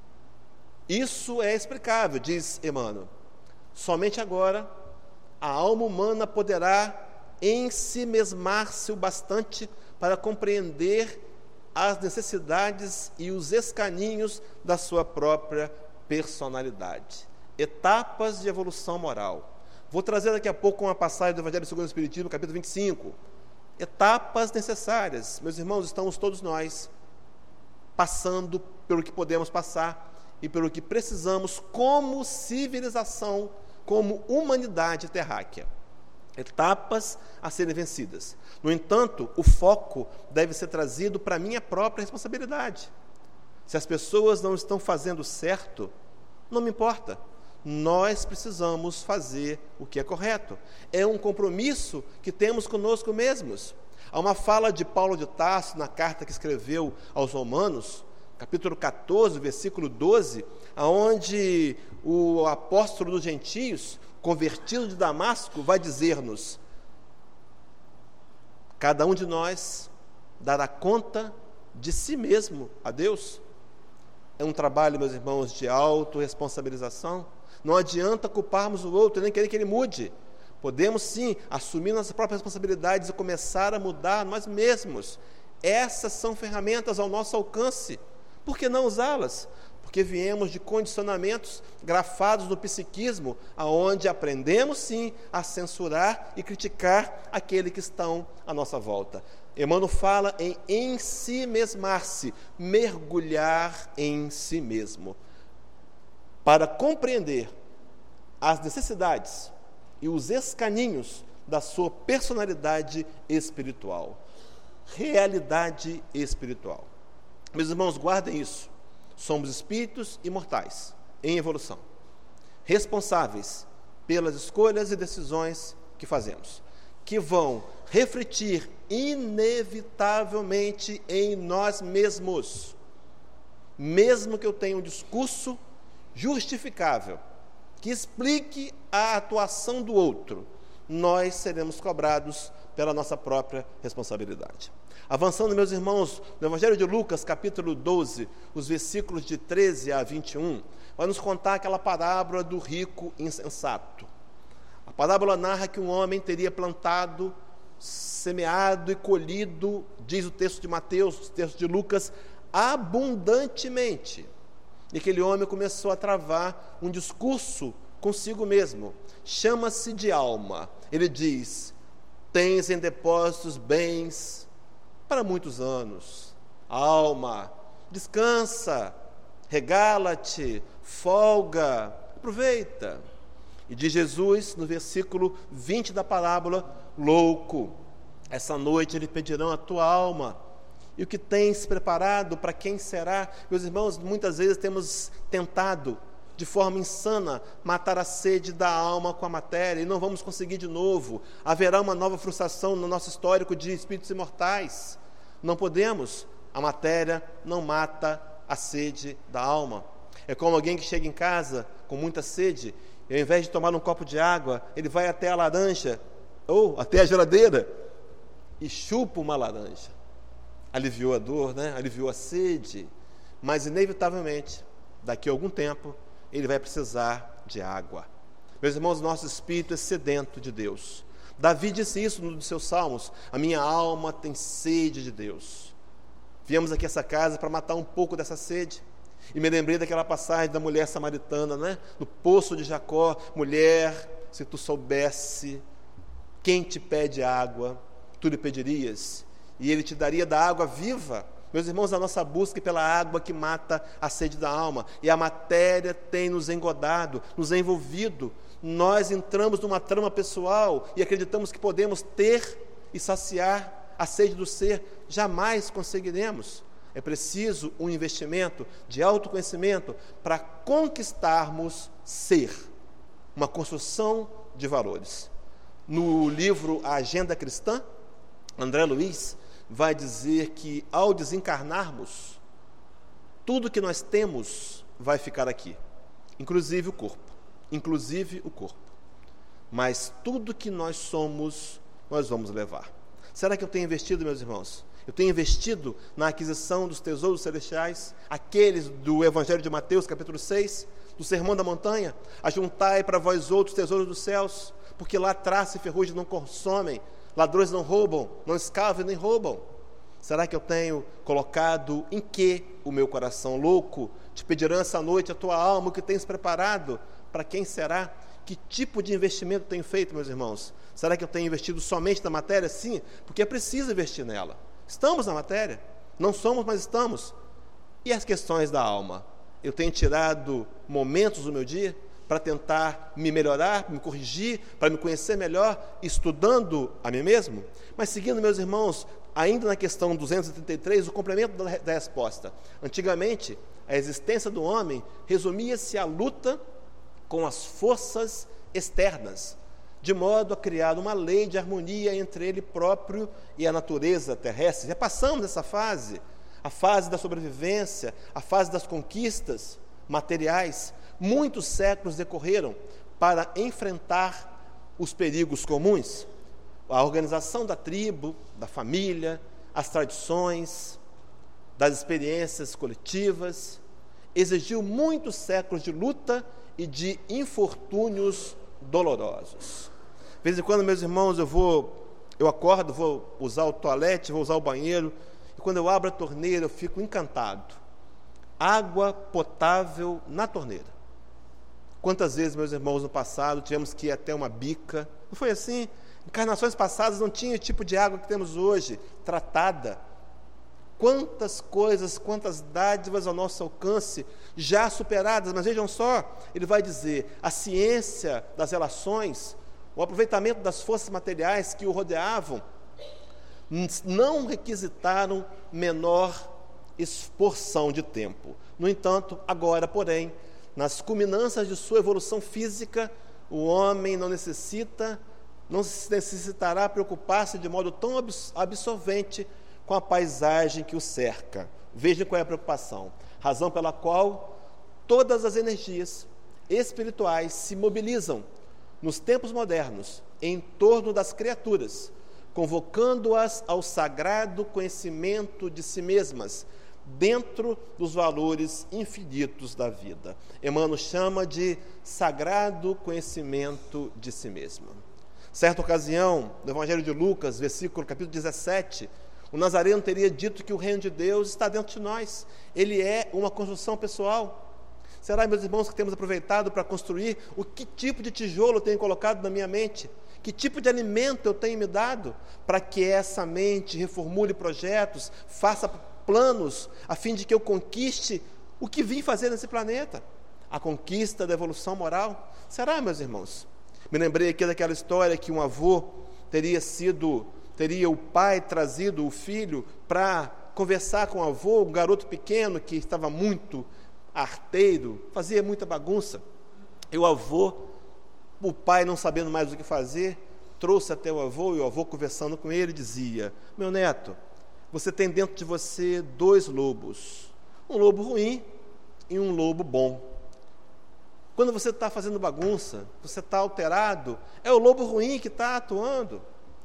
isso é explicável, diz Emmanuel. Somente agora a alma humana poderá ensimesmar-se o bastante para compreender as necessidades e os escaninhos da sua própria personalidade. Etapas de evolução moral. Vou trazer daqui a pouco uma passagem do Evangelho segundo o Espiritismo, capítulo vinte e cinco. Etapas necessárias. Meus irmãos, estamos todos nós passando pelo que podemos passar e pelo que precisamos como civilização, como humanidade terráquea. Etapas a serem vencidas. No entanto, o foco deve ser trazido para a minha própria responsabilidade. Se as pessoas não estão fazendo certo, não me importa. Nós precisamos fazer o que é correto. É um compromisso que temos conosco mesmos. Há uma fala de Paulo de Tarso na carta que escreveu aos Romanos, capítulo catorze, versículo doze, onde o apóstolo dos gentios, convertido de Damasco, vai dizer-nos: cada um de nós dará conta de si mesmo a Deus. É um trabalho, meus irmãos, de autorresponsabilização. Não adianta culparmos o outro, nem querer que ele mude. Podemos sim assumir nossas próprias responsabilidades e começar a mudar nós mesmos. Essas são ferramentas ao nosso alcance. Por que não usá-las? Porque viemos de condicionamentos grafados no psiquismo, aonde aprendemos sim a censurar e criticar aqueles que estão à nossa volta. Emmanuel fala em ensimesmar-se, mergulhar em si mesmo, para compreender as necessidades e os escaninhos da sua personalidade espiritual. realidade espiritual. Meus irmãos, guardem isso. Somos espíritos imortais, em evolução, responsáveis pelas escolhas e decisões que fazemos, que vão refletir inevitavelmente em nós mesmos. Mesmo que eu tenha um discurso justificável, que explique a atuação do outro, nós seremos cobrados pela nossa própria responsabilidade. Avançando, meus irmãos, no Evangelho de Lucas, capítulo doze, os versículos de treze a vinte e um, vai nos contar aquela parábola do rico insensato. A parábola narra que um homem teria plantado, semeado e colhido, diz o texto de Mateus, o texto de Lucas, abundantemente. E aquele homem começou a travar um discurso consigo mesmo. Chama-se de alma. Ele diz: tens em depósitos bens para muitos anos. Alma, descansa, regala-te, folga, aproveita. E diz Jesus, no versículo vinte da parábola: louco, essa noite lhe pedirão a tua alma. E o que tens preparado, para quem será? Meus irmãos, muitas vezes temos tentado, de forma insana, matar a sede da alma com a matéria, e não vamos conseguir de novo. Haverá uma nova frustração no nosso histórico de espíritos imortais. Não podemos. A matéria não mata a sede da alma. É como alguém que chega em casa com muita sede, e ao invés de tomar um copo de água, ele vai até a laranja, ou até a geladeira, e chupa uma laranja. Aliviou a dor, né? Aliviou a sede, mas inevitavelmente, daqui a algum tempo, ele vai precisar de água. Meus irmãos, nosso espírito é sedento de Deus. Davi disse isso nos seus salmos: a minha alma tem sede de Deus. Viemos aqui a essa casa para matar um pouco dessa sede. E me lembrei daquela passagem da mulher samaritana, né? No poço de Jacó: mulher, se tu soubesse quem te pede água, tu lhe pedirias, e ele te daria da água viva. Meus irmãos, a nossa busca é pela água que mata a sede da alma, e a matéria tem nos engodado, nos envolvido. Nós entramos numa trama pessoal e acreditamos que podemos ter e saciar a sede do ser. Jamais conseguiremos. É preciso um investimento de autoconhecimento para conquistarmos ser, uma construção de valores. No livro A Agenda Cristã, André Luiz vai dizer que, ao desencarnarmos, tudo que nós temos vai ficar aqui, inclusive o corpo, inclusive o corpo. Mas tudo que nós somos, nós vamos levar. Será que eu tenho investido, meus irmãos? Eu tenho investido na aquisição dos tesouros celestiais, aqueles do Evangelho de Mateus, capítulo seis, do Sermão da Montanha: ajuntai para vós outros tesouros dos céus, porque lá traça e ferrugem não consomem, ladrões não roubam, não escavam nem roubam. Será que eu tenho colocado em que o meu coração? Louco, te pedirão essa noite a tua alma, o que tens preparado, para quem será? Que tipo de investimento tenho feito, meus irmãos? Será que eu tenho investido somente na matéria? Sim, porque é preciso investir nela. Estamos na matéria, não somos, mas estamos. E as questões da alma? Eu tenho tirado momentos do meu dia para tentar me melhorar, me corrigir, para me conhecer melhor, estudando a mim mesmo? Mas seguindo, meus irmãos, ainda na questão duzentos e trinta e três, o complemento da, da resposta. Antigamente, a existência do homem resumia-se à luta com as forças externas, de modo a criar uma lei de harmonia entre ele próprio e a natureza terrestre. Já passamos essa fase, a fase da sobrevivência, a fase das conquistas materiais. Muitos séculos decorreram para enfrentar os perigos comuns. A organização da tribo, da família, as tradições, das experiências coletivas, exigiu muitos séculos de luta e de infortúnios dolorosos. De vez em quando, meus irmãos, eu vou, eu acordo, vou usar o toalete, vou usar o banheiro, e quando eu abro a torneira, eu fico encantado. Água potável na torneira. Quantas vezes, meus irmãos, no passado tivemos que ir até uma bica? Não foi assim? Encarnações passadas não tinha o tipo de água que temos hoje, tratada. Quantas coisas, quantas dádivas ao nosso alcance, já superadas. Mas vejam só, ele vai dizer: a ciência das relações, o aproveitamento das forças materiais que o rodeavam, não requisitaram menor porção de tempo. No entanto, agora, porém, nas culminâncias de sua evolução física, o homem não necessita, não necessitará preocupar-se de modo tão absorvente com a paisagem que o cerca. Vejam qual é a preocupação. Razão pela qual todas as energias espirituais se mobilizam nos tempos modernos em torno das criaturas, convocando-as ao sagrado conhecimento de si mesmas, dentro dos valores infinitos da vida. Emmanuel chama de sagrado conhecimento de si mesmo. Certa ocasião, no Evangelho de Lucas, versículo capítulo dezessete, o Nazareno teria dito que o reino de Deus está dentro de nós. Ele é uma construção pessoal. Será, meus irmãos, que temos aproveitado para construir o que tipo de tijolo eu tenho colocado na minha mente? Que tipo de alimento eu tenho me dado para que essa mente reformule projetos, faça planos, a fim de que eu conquiste o que vim fazer nesse planeta? A conquista da evolução moral? Será, meus irmãos? Me lembrei aqui daquela história que um avô teria sido, teria o pai trazido o filho para conversar com o avô, um garoto pequeno que estava muito arteiro, fazia muita bagunça. E o avô, o pai não sabendo mais o que fazer, trouxe até o avô, e o avô, conversando com ele, dizia: meu neto, você tem dentro de você dois lobos, um lobo ruim e um lobo bom. Quando você está fazendo bagunça, você está alterado, é o lobo ruim que está atuando.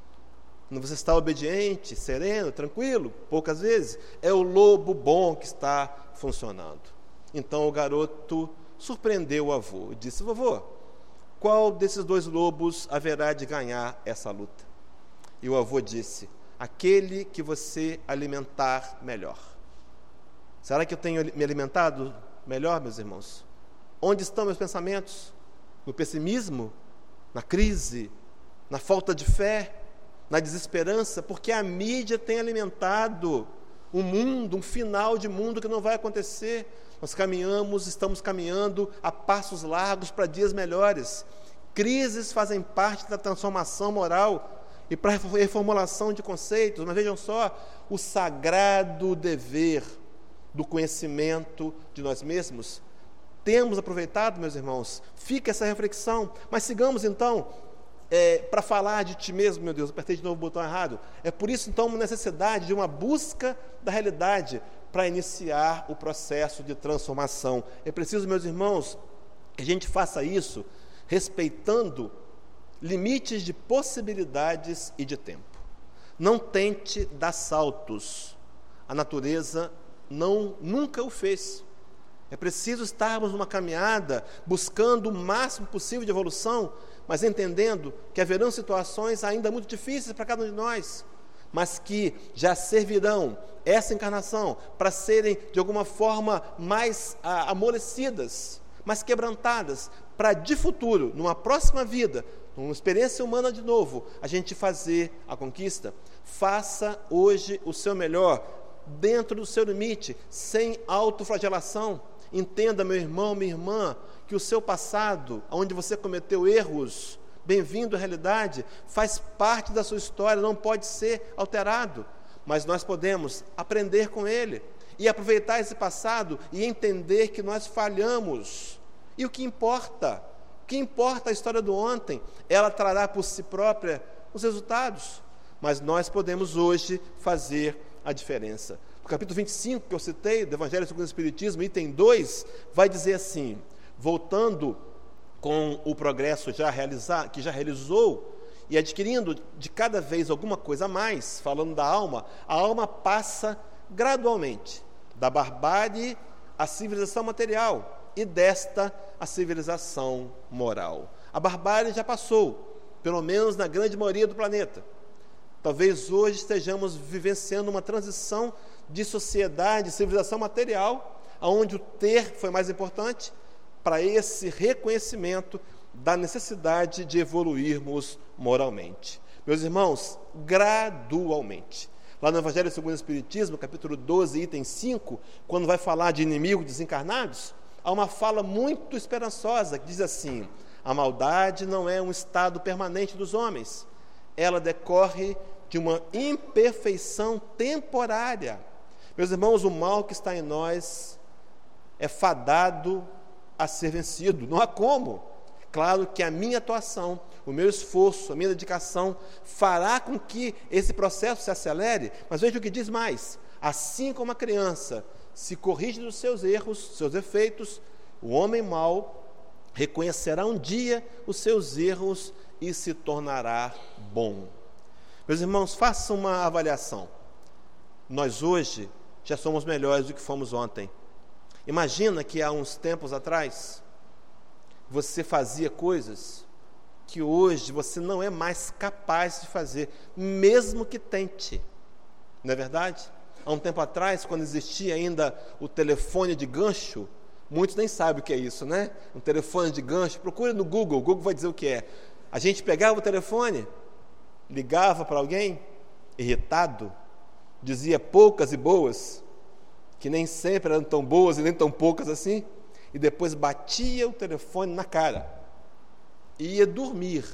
Quando você está obediente, sereno, tranquilo, poucas vezes, é o lobo bom que está funcionando. Então o garoto surpreendeu o avô e disse: vovô, qual desses dois lobos haverá de ganhar essa luta? E o avô disse: aquele que você alimentar melhor. Será que eu tenho me alimentado melhor, meus irmãos? Onde estão meus pensamentos? No pessimismo? Na crise? Na falta de fé? Na desesperança? Porque a mídia tem alimentado um mundo, um final de mundo que não vai acontecer. Nós caminhamos, estamos caminhando a passos largos para dias melhores. Crises fazem parte da transformação moral e para a reformulação de conceitos. Mas vejam só, o sagrado dever do conhecimento de nós mesmos. Temos aproveitado, meus irmãos? Fica essa reflexão. Mas sigamos então, é, para falar de ti mesmo, meu Deus, apertei de novo o botão errado. É por isso então uma necessidade de uma busca da realidade para iniciar o processo de transformação. É preciso, meus irmãos, que a gente faça isso respeitando limites de possibilidades e de tempo. Não tente dar saltos. A natureza não, nunca o fez. É preciso estarmos numa caminhada buscando o máximo possível de evolução, mas entendendo que haverão situações ainda muito difíceis para cada um de nós, mas que já servirão essa encarnação para serem de alguma forma mais ah, amolecidas, mais quebrantadas, para de futuro, numa próxima vida, numa experiência humana de novo, a gente fazer a conquista. Faça hoje o seu melhor, dentro do seu limite, sem autoflagelação. Entenda, meu irmão, minha irmã, que o seu passado, onde você cometeu erros, bem-vindo à realidade, faz parte da sua história, não pode ser alterado, mas nós podemos aprender com ele e aproveitar esse passado e entender que nós falhamos. E o que importa? O que importa a história do ontem? Ela trará por si própria os resultados, mas nós podemos hoje fazer a diferença. O capítulo vinte e cinco, que eu citei, do Evangelho segundo o Espiritismo, item dois, vai dizer assim, voltando com o progresso já realizar, que já realizou, e adquirindo de cada vez alguma coisa a mais, falando da alma, a alma passa gradualmente da barbárie à civilização material, e desta a civilização moral. A barbárie já passou, pelo menos na grande maioria do planeta. Talvez hoje estejamos vivenciando uma transição de sociedade, civilização material, onde o ter foi mais importante, para esse reconhecimento da necessidade de evoluirmos moralmente. Meus irmãos, gradualmente. Lá no Evangelho segundo o Espiritismo, capítulo doze, item cinco, quando vai falar de inimigos desencarnados, há uma fala muito esperançosa que diz assim: a maldade não é um estado permanente dos homens, ela decorre de de uma imperfeição temporária. Meus irmãos, o mal que está em nós é fadado a ser vencido, não há como. Claro que a minha atuação, o meu esforço, a minha dedicação fará com que esse processo se acelere, mas veja o que diz mais: assim como a criança se corrige dos seus erros, seus defeitos, o homem mau reconhecerá um dia os seus erros e se tornará bom. Meus irmãos, façam uma avaliação. Nós hoje já somos melhores do que fomos ontem. Imagina que há uns tempos atrás você fazia coisas que hoje você não é mais capaz de fazer, mesmo que tente. Não é verdade? Há um tempo atrás, quando existia ainda o telefone de gancho, muitos nem sabem o que é isso, né? Um telefone de gancho, procure no Google, o Google vai dizer o que é. A gente pegava o telefone, ligava para alguém, irritado, dizia poucas e boas, que nem sempre eram tão boas e nem tão poucas assim, e depois batia o telefone na cara, e ia dormir,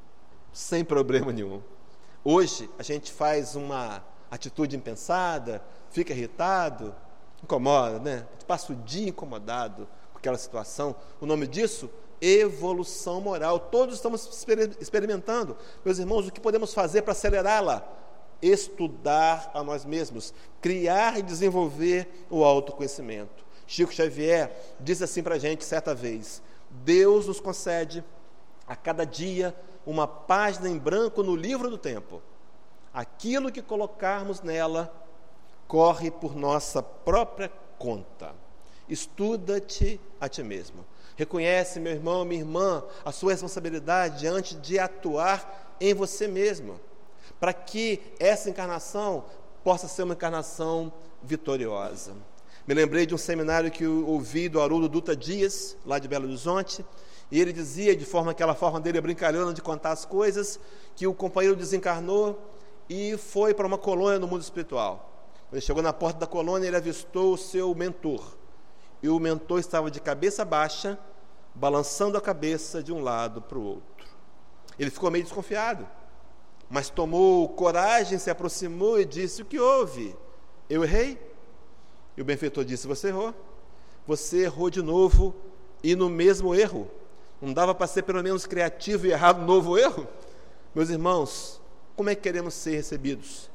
sem problema nenhum. Hoje, a gente faz uma atitude impensada, fica irritado, incomoda, né? A gente passa o dia incomodado com aquela situação. O nome disso? Evolução moral. Todos estamos experimentando. Meus irmãos, o que podemos fazer para acelerá-la? Estudar a nós mesmos, criar e desenvolver o autoconhecimento. Chico Xavier disse assim para a gente certa vez: Deus nos concede a cada dia uma página em branco no livro do tempo. Aquilo que colocarmos nela corre por nossa própria conta. Estuda-te a ti mesmo. Reconhece, meu irmão, minha irmã, a sua responsabilidade diante de atuar em você mesmo, para que essa encarnação possa ser uma encarnação vitoriosa. Me lembrei de um seminário que eu ouvi do Haroldo Dutra Dias, lá de Belo Horizonte, e ele dizia, de forma aquela forma dele brincalhona de contar as coisas, que o companheiro desencarnou e foi para uma colônia no mundo espiritual. Quando ele chegou na porta da colônia, ele avistou o seu mentor, e o mentor estava de cabeça baixa, balançando a cabeça de um lado para o outro. Ele ficou meio desconfiado, mas tomou coragem, se aproximou e disse: o que houve? Eu errei? E o benfeitor disse: você errou. Você errou de novo e no mesmo erro. Não dava para ser pelo menos criativo e errar no novo erro? Meus irmãos, como é que queremos ser recebidos?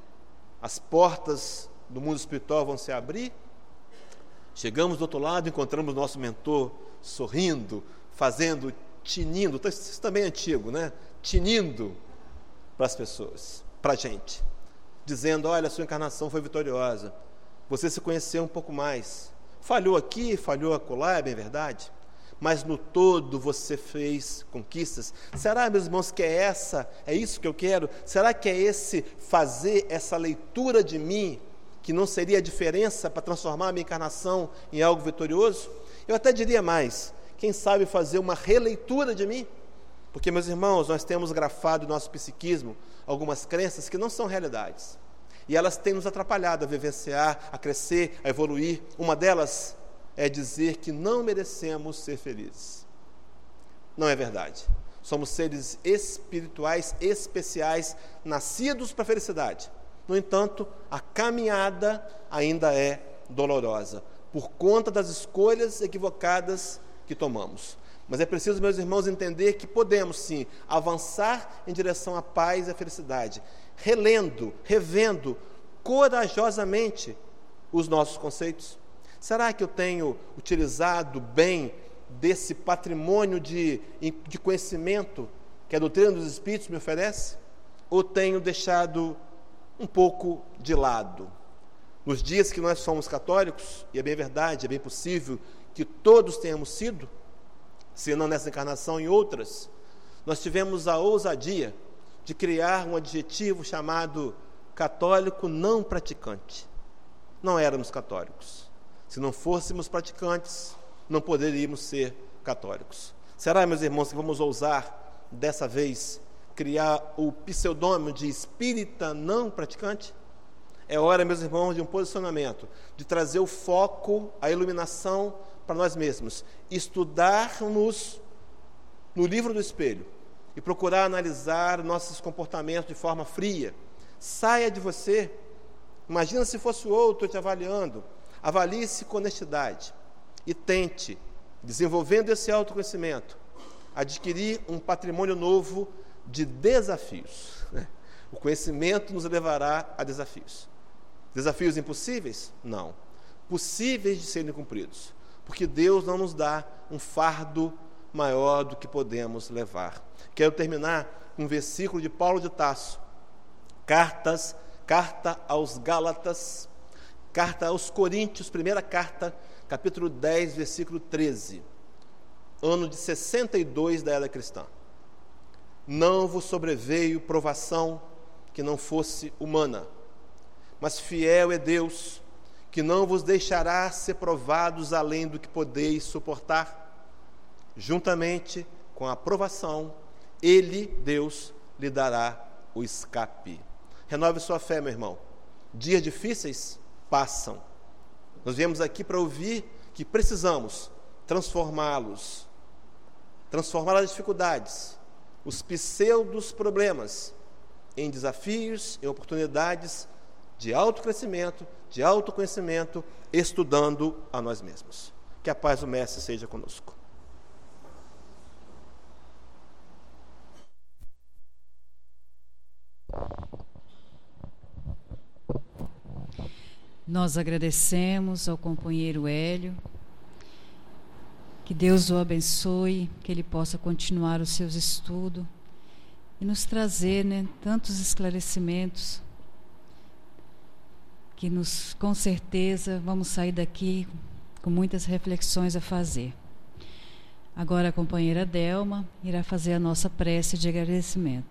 As portas do mundo espiritual vão se abrir? Chegamos do outro lado, encontramos nosso mentor sorrindo, fazendo, tinindo, isso também é antigo, né? Tinindo para as pessoas, para a gente, dizendo: olha, a sua encarnação foi vitoriosa, você se conheceu um pouco mais, falhou aqui, falhou acolá, é bem verdade, mas no todo você fez conquistas. Será, meus irmãos, que é essa, é isso que eu quero? Será que é esse fazer essa leitura de mim, que não seria a diferença para transformar a minha encarnação em algo vitorioso? Eu até diria mais, quem sabe fazer uma releitura de mim? Porque, meus irmãos, nós temos grafado no nosso psiquismo algumas crenças que não são realidades. E elas têm nos atrapalhado a vivenciar, a crescer, a evoluir. Uma delas é dizer que não merecemos ser felizes. Não é verdade. Somos seres espirituais especiais, nascidos para a felicidade. No entanto, a caminhada ainda é dolorosa, por conta das escolhas equivocadas que tomamos. Mas é preciso, meus irmãos, entender que podemos, sim, avançar em direção à paz e à felicidade, relendo, revendo corajosamente os nossos conceitos. Será que eu tenho utilizado bem desse patrimônio de, de conhecimento que a doutrina dos Espíritos me oferece? Ou tenho deixado um pouco de lado? Nos dias que nós somos católicos, e é bem verdade, é bem possível que todos tenhamos sido, se não nessa encarnação, em outras, nós tivemos a ousadia de criar um adjetivo chamado católico não praticante. Não éramos católicos. Se não fôssemos praticantes, não poderíamos ser católicos. Será, meus irmãos, que vamos ousar, dessa vez, criar o pseudônimo de espírita não praticante? É hora, meus irmãos, de um posicionamento, de trazer o foco, a iluminação para nós mesmos, estudarmos no livro do espelho e procurar analisar nossos comportamentos de forma fria, saia de você. Imagina se fosse o outro te avaliando. Avalie-se com honestidade e tente, desenvolvendo esse autoconhecimento, adquirir um patrimônio novo de desafios. O conhecimento nos levará a desafios. Desafios impossíveis? Não. Possíveis de serem cumpridos, porque Deus não nos dá um fardo maior do que podemos levar. Quero terminar com um versículo de Paulo de Tarso, cartas, carta aos Gálatas, carta aos Coríntios, primeira carta, capítulo dez, versículo treze, ano de sessenta e dois da era cristã. Não vos sobreveio provação que não fosse humana, mas fiel é Deus, que não vos deixará ser provados além do que podeis suportar. Juntamente com a provação, Ele, Deus, lhe dará o escape. Renove sua fé, meu irmão. Dias difíceis passam. Nós viemos aqui para ouvir que precisamos transformá-los, transformar as dificuldades, os pseudos problemas, em desafios, em oportunidades de autocrescimento, de autoconhecimento, estudando a nós mesmos. Que a paz do Mestre seja conosco. Nós agradecemos ao companheiro Hélio, que Deus o abençoe, que ele possa continuar os seus estudos e nos trazer, né, tantos esclarecimentos que nos, com certeza, vamos sair daqui com muitas reflexões a fazer. Agora a companheira Delma irá fazer a nossa prece de agradecimento.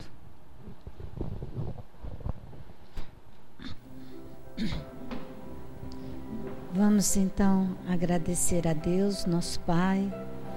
Vamos então agradecer a Deus, nosso Pai,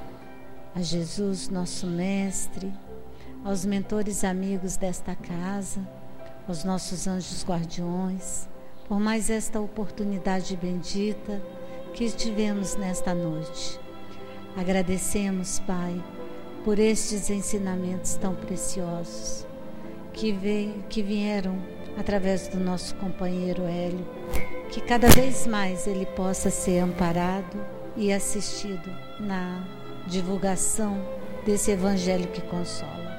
a Jesus, nosso Mestre, aos mentores amigos desta casa, aos nossos anjos guardiões, por mais esta oportunidade bendita que tivemos nesta noite. Agradecemos, Pai, por estes ensinamentos tão preciosos que, veio, que vieram através do nosso companheiro Hélio, que cada vez mais ele possa ser amparado e assistido na divulgação desse Evangelho que consola.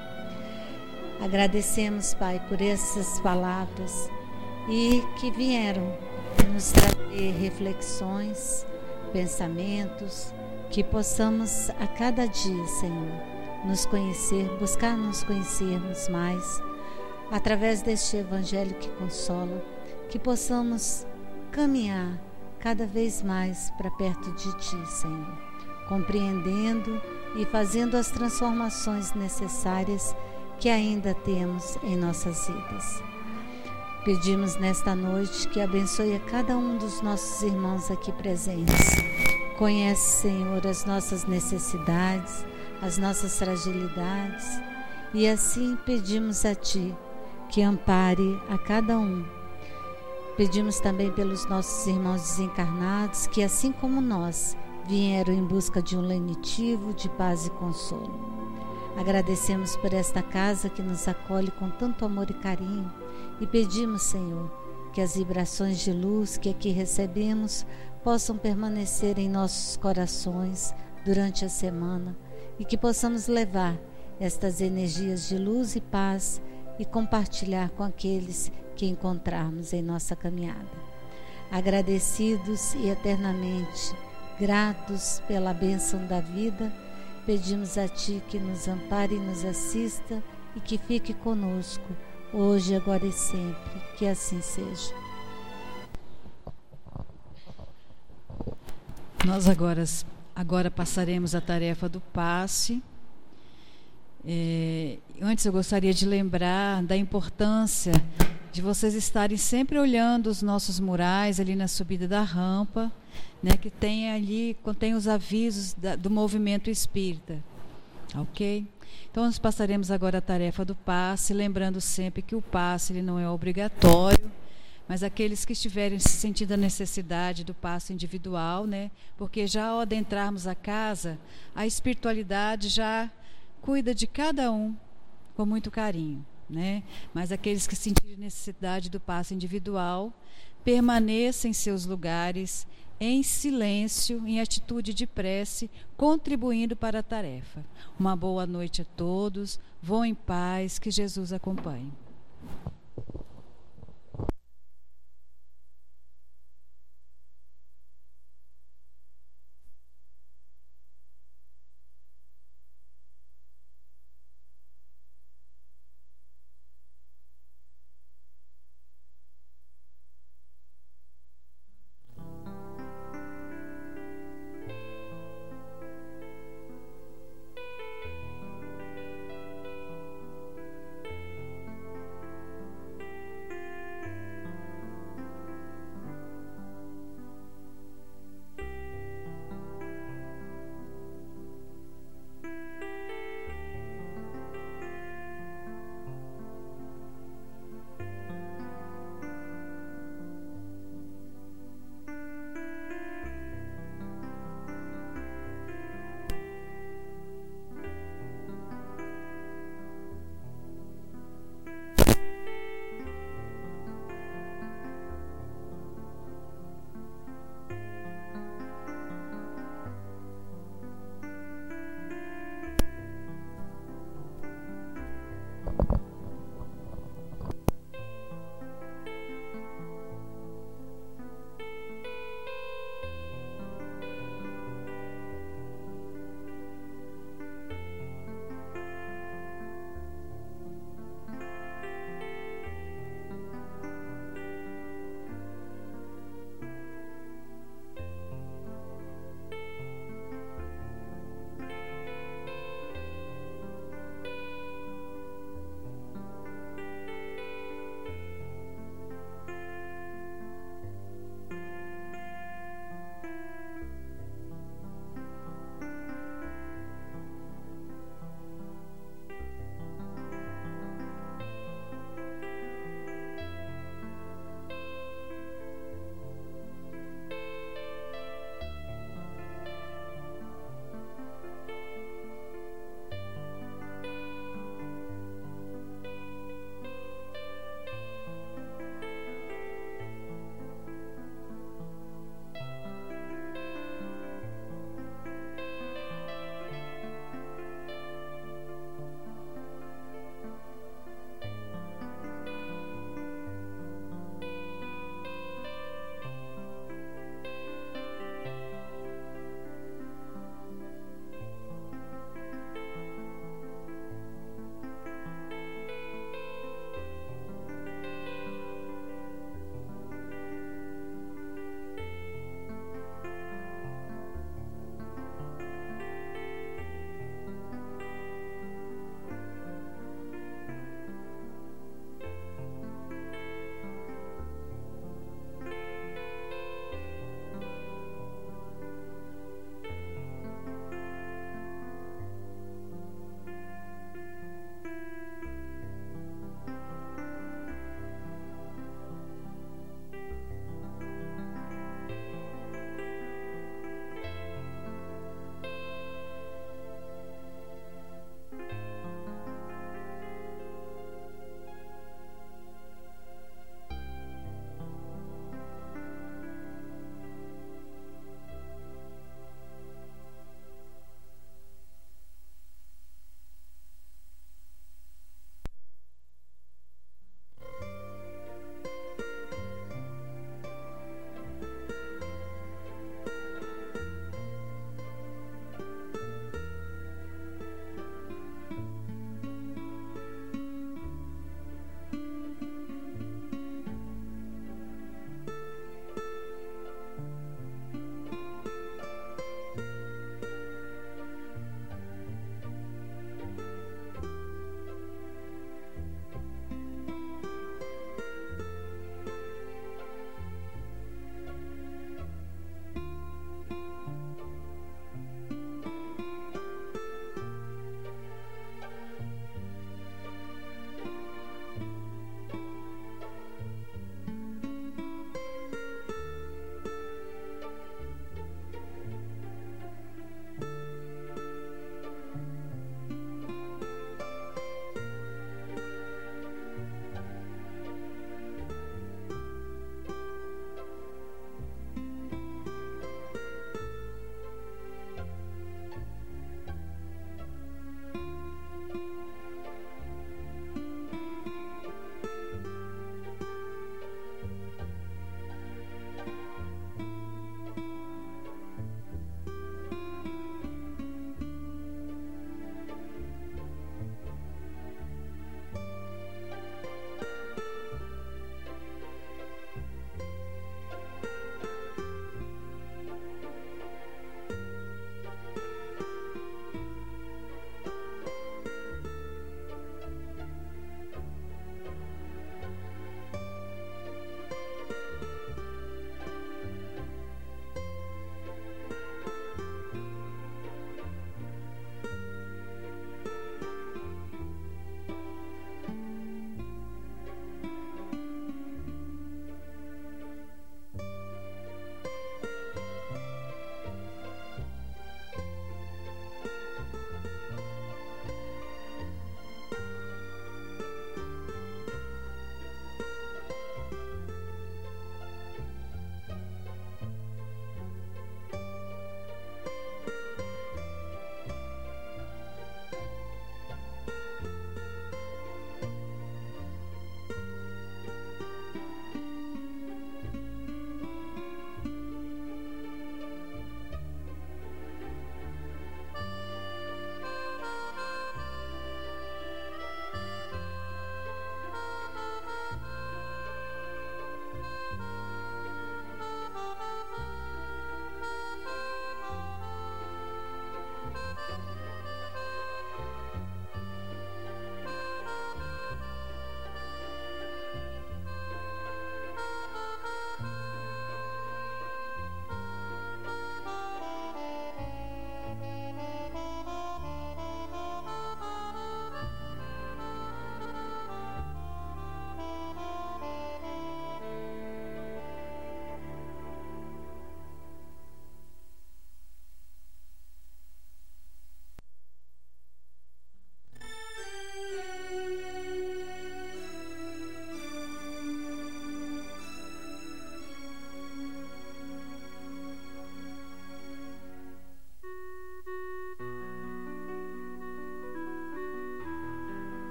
Agradecemos, Pai, por essas palavras e que vieram nos trazer reflexões, pensamentos, que possamos a cada dia, Senhor, nos conhecer, buscar nos conhecermos mais, através deste Evangelho que consola, que possamos caminhar cada vez mais para perto de Ti, Senhor, compreendendo e fazendo as transformações necessárias que ainda temos em nossas vidas. Pedimos nesta noite que abençoe a cada um dos nossos irmãos aqui presentes. Conhece, Senhor, as nossas necessidades, as nossas fragilidades, e assim pedimos a Ti que ampare a cada um. Pedimos também pelos nossos irmãos desencarnados que, assim como nós, vieram em busca de um lenitivo, de paz e consolo. Agradecemos por esta casa que nos acolhe com tanto amor e carinho e pedimos, Senhor, que as vibrações de luz que aqui recebemos possam permanecer em nossos corações durante a semana e que possamos levar estas energias de luz e paz e compartilhar com aqueles que encontrarmos em nossa caminhada. Agradecidos e eternamente gratos pela bênção da vida, pedimos a Ti que nos ampare e nos assista e que fique conosco, hoje, agora e sempre. Que assim seja. Nós agora, agora passaremos a tarefa do passe. É, antes eu gostaria de lembrar da importância de vocês estarem sempre olhando os nossos murais ali na subida da rampa, né, que tem ali, contém os avisos da, do movimento espírita, ok? Então nós passaremos agora a tarefa do passe, lembrando sempre que o passe ele não é obrigatório, mas aqueles que estiverem sentindo a necessidade do passe individual, né, porque já ao adentrarmos a casa, a espiritualidade já cuida de cada um com muito carinho, né? Mas aqueles que sentirem necessidade do passe individual, permaneçam em seus lugares, em silêncio, em atitude de prece, contribuindo para a tarefa. Uma boa noite a todos, vão em paz, que Jesus acompanhe.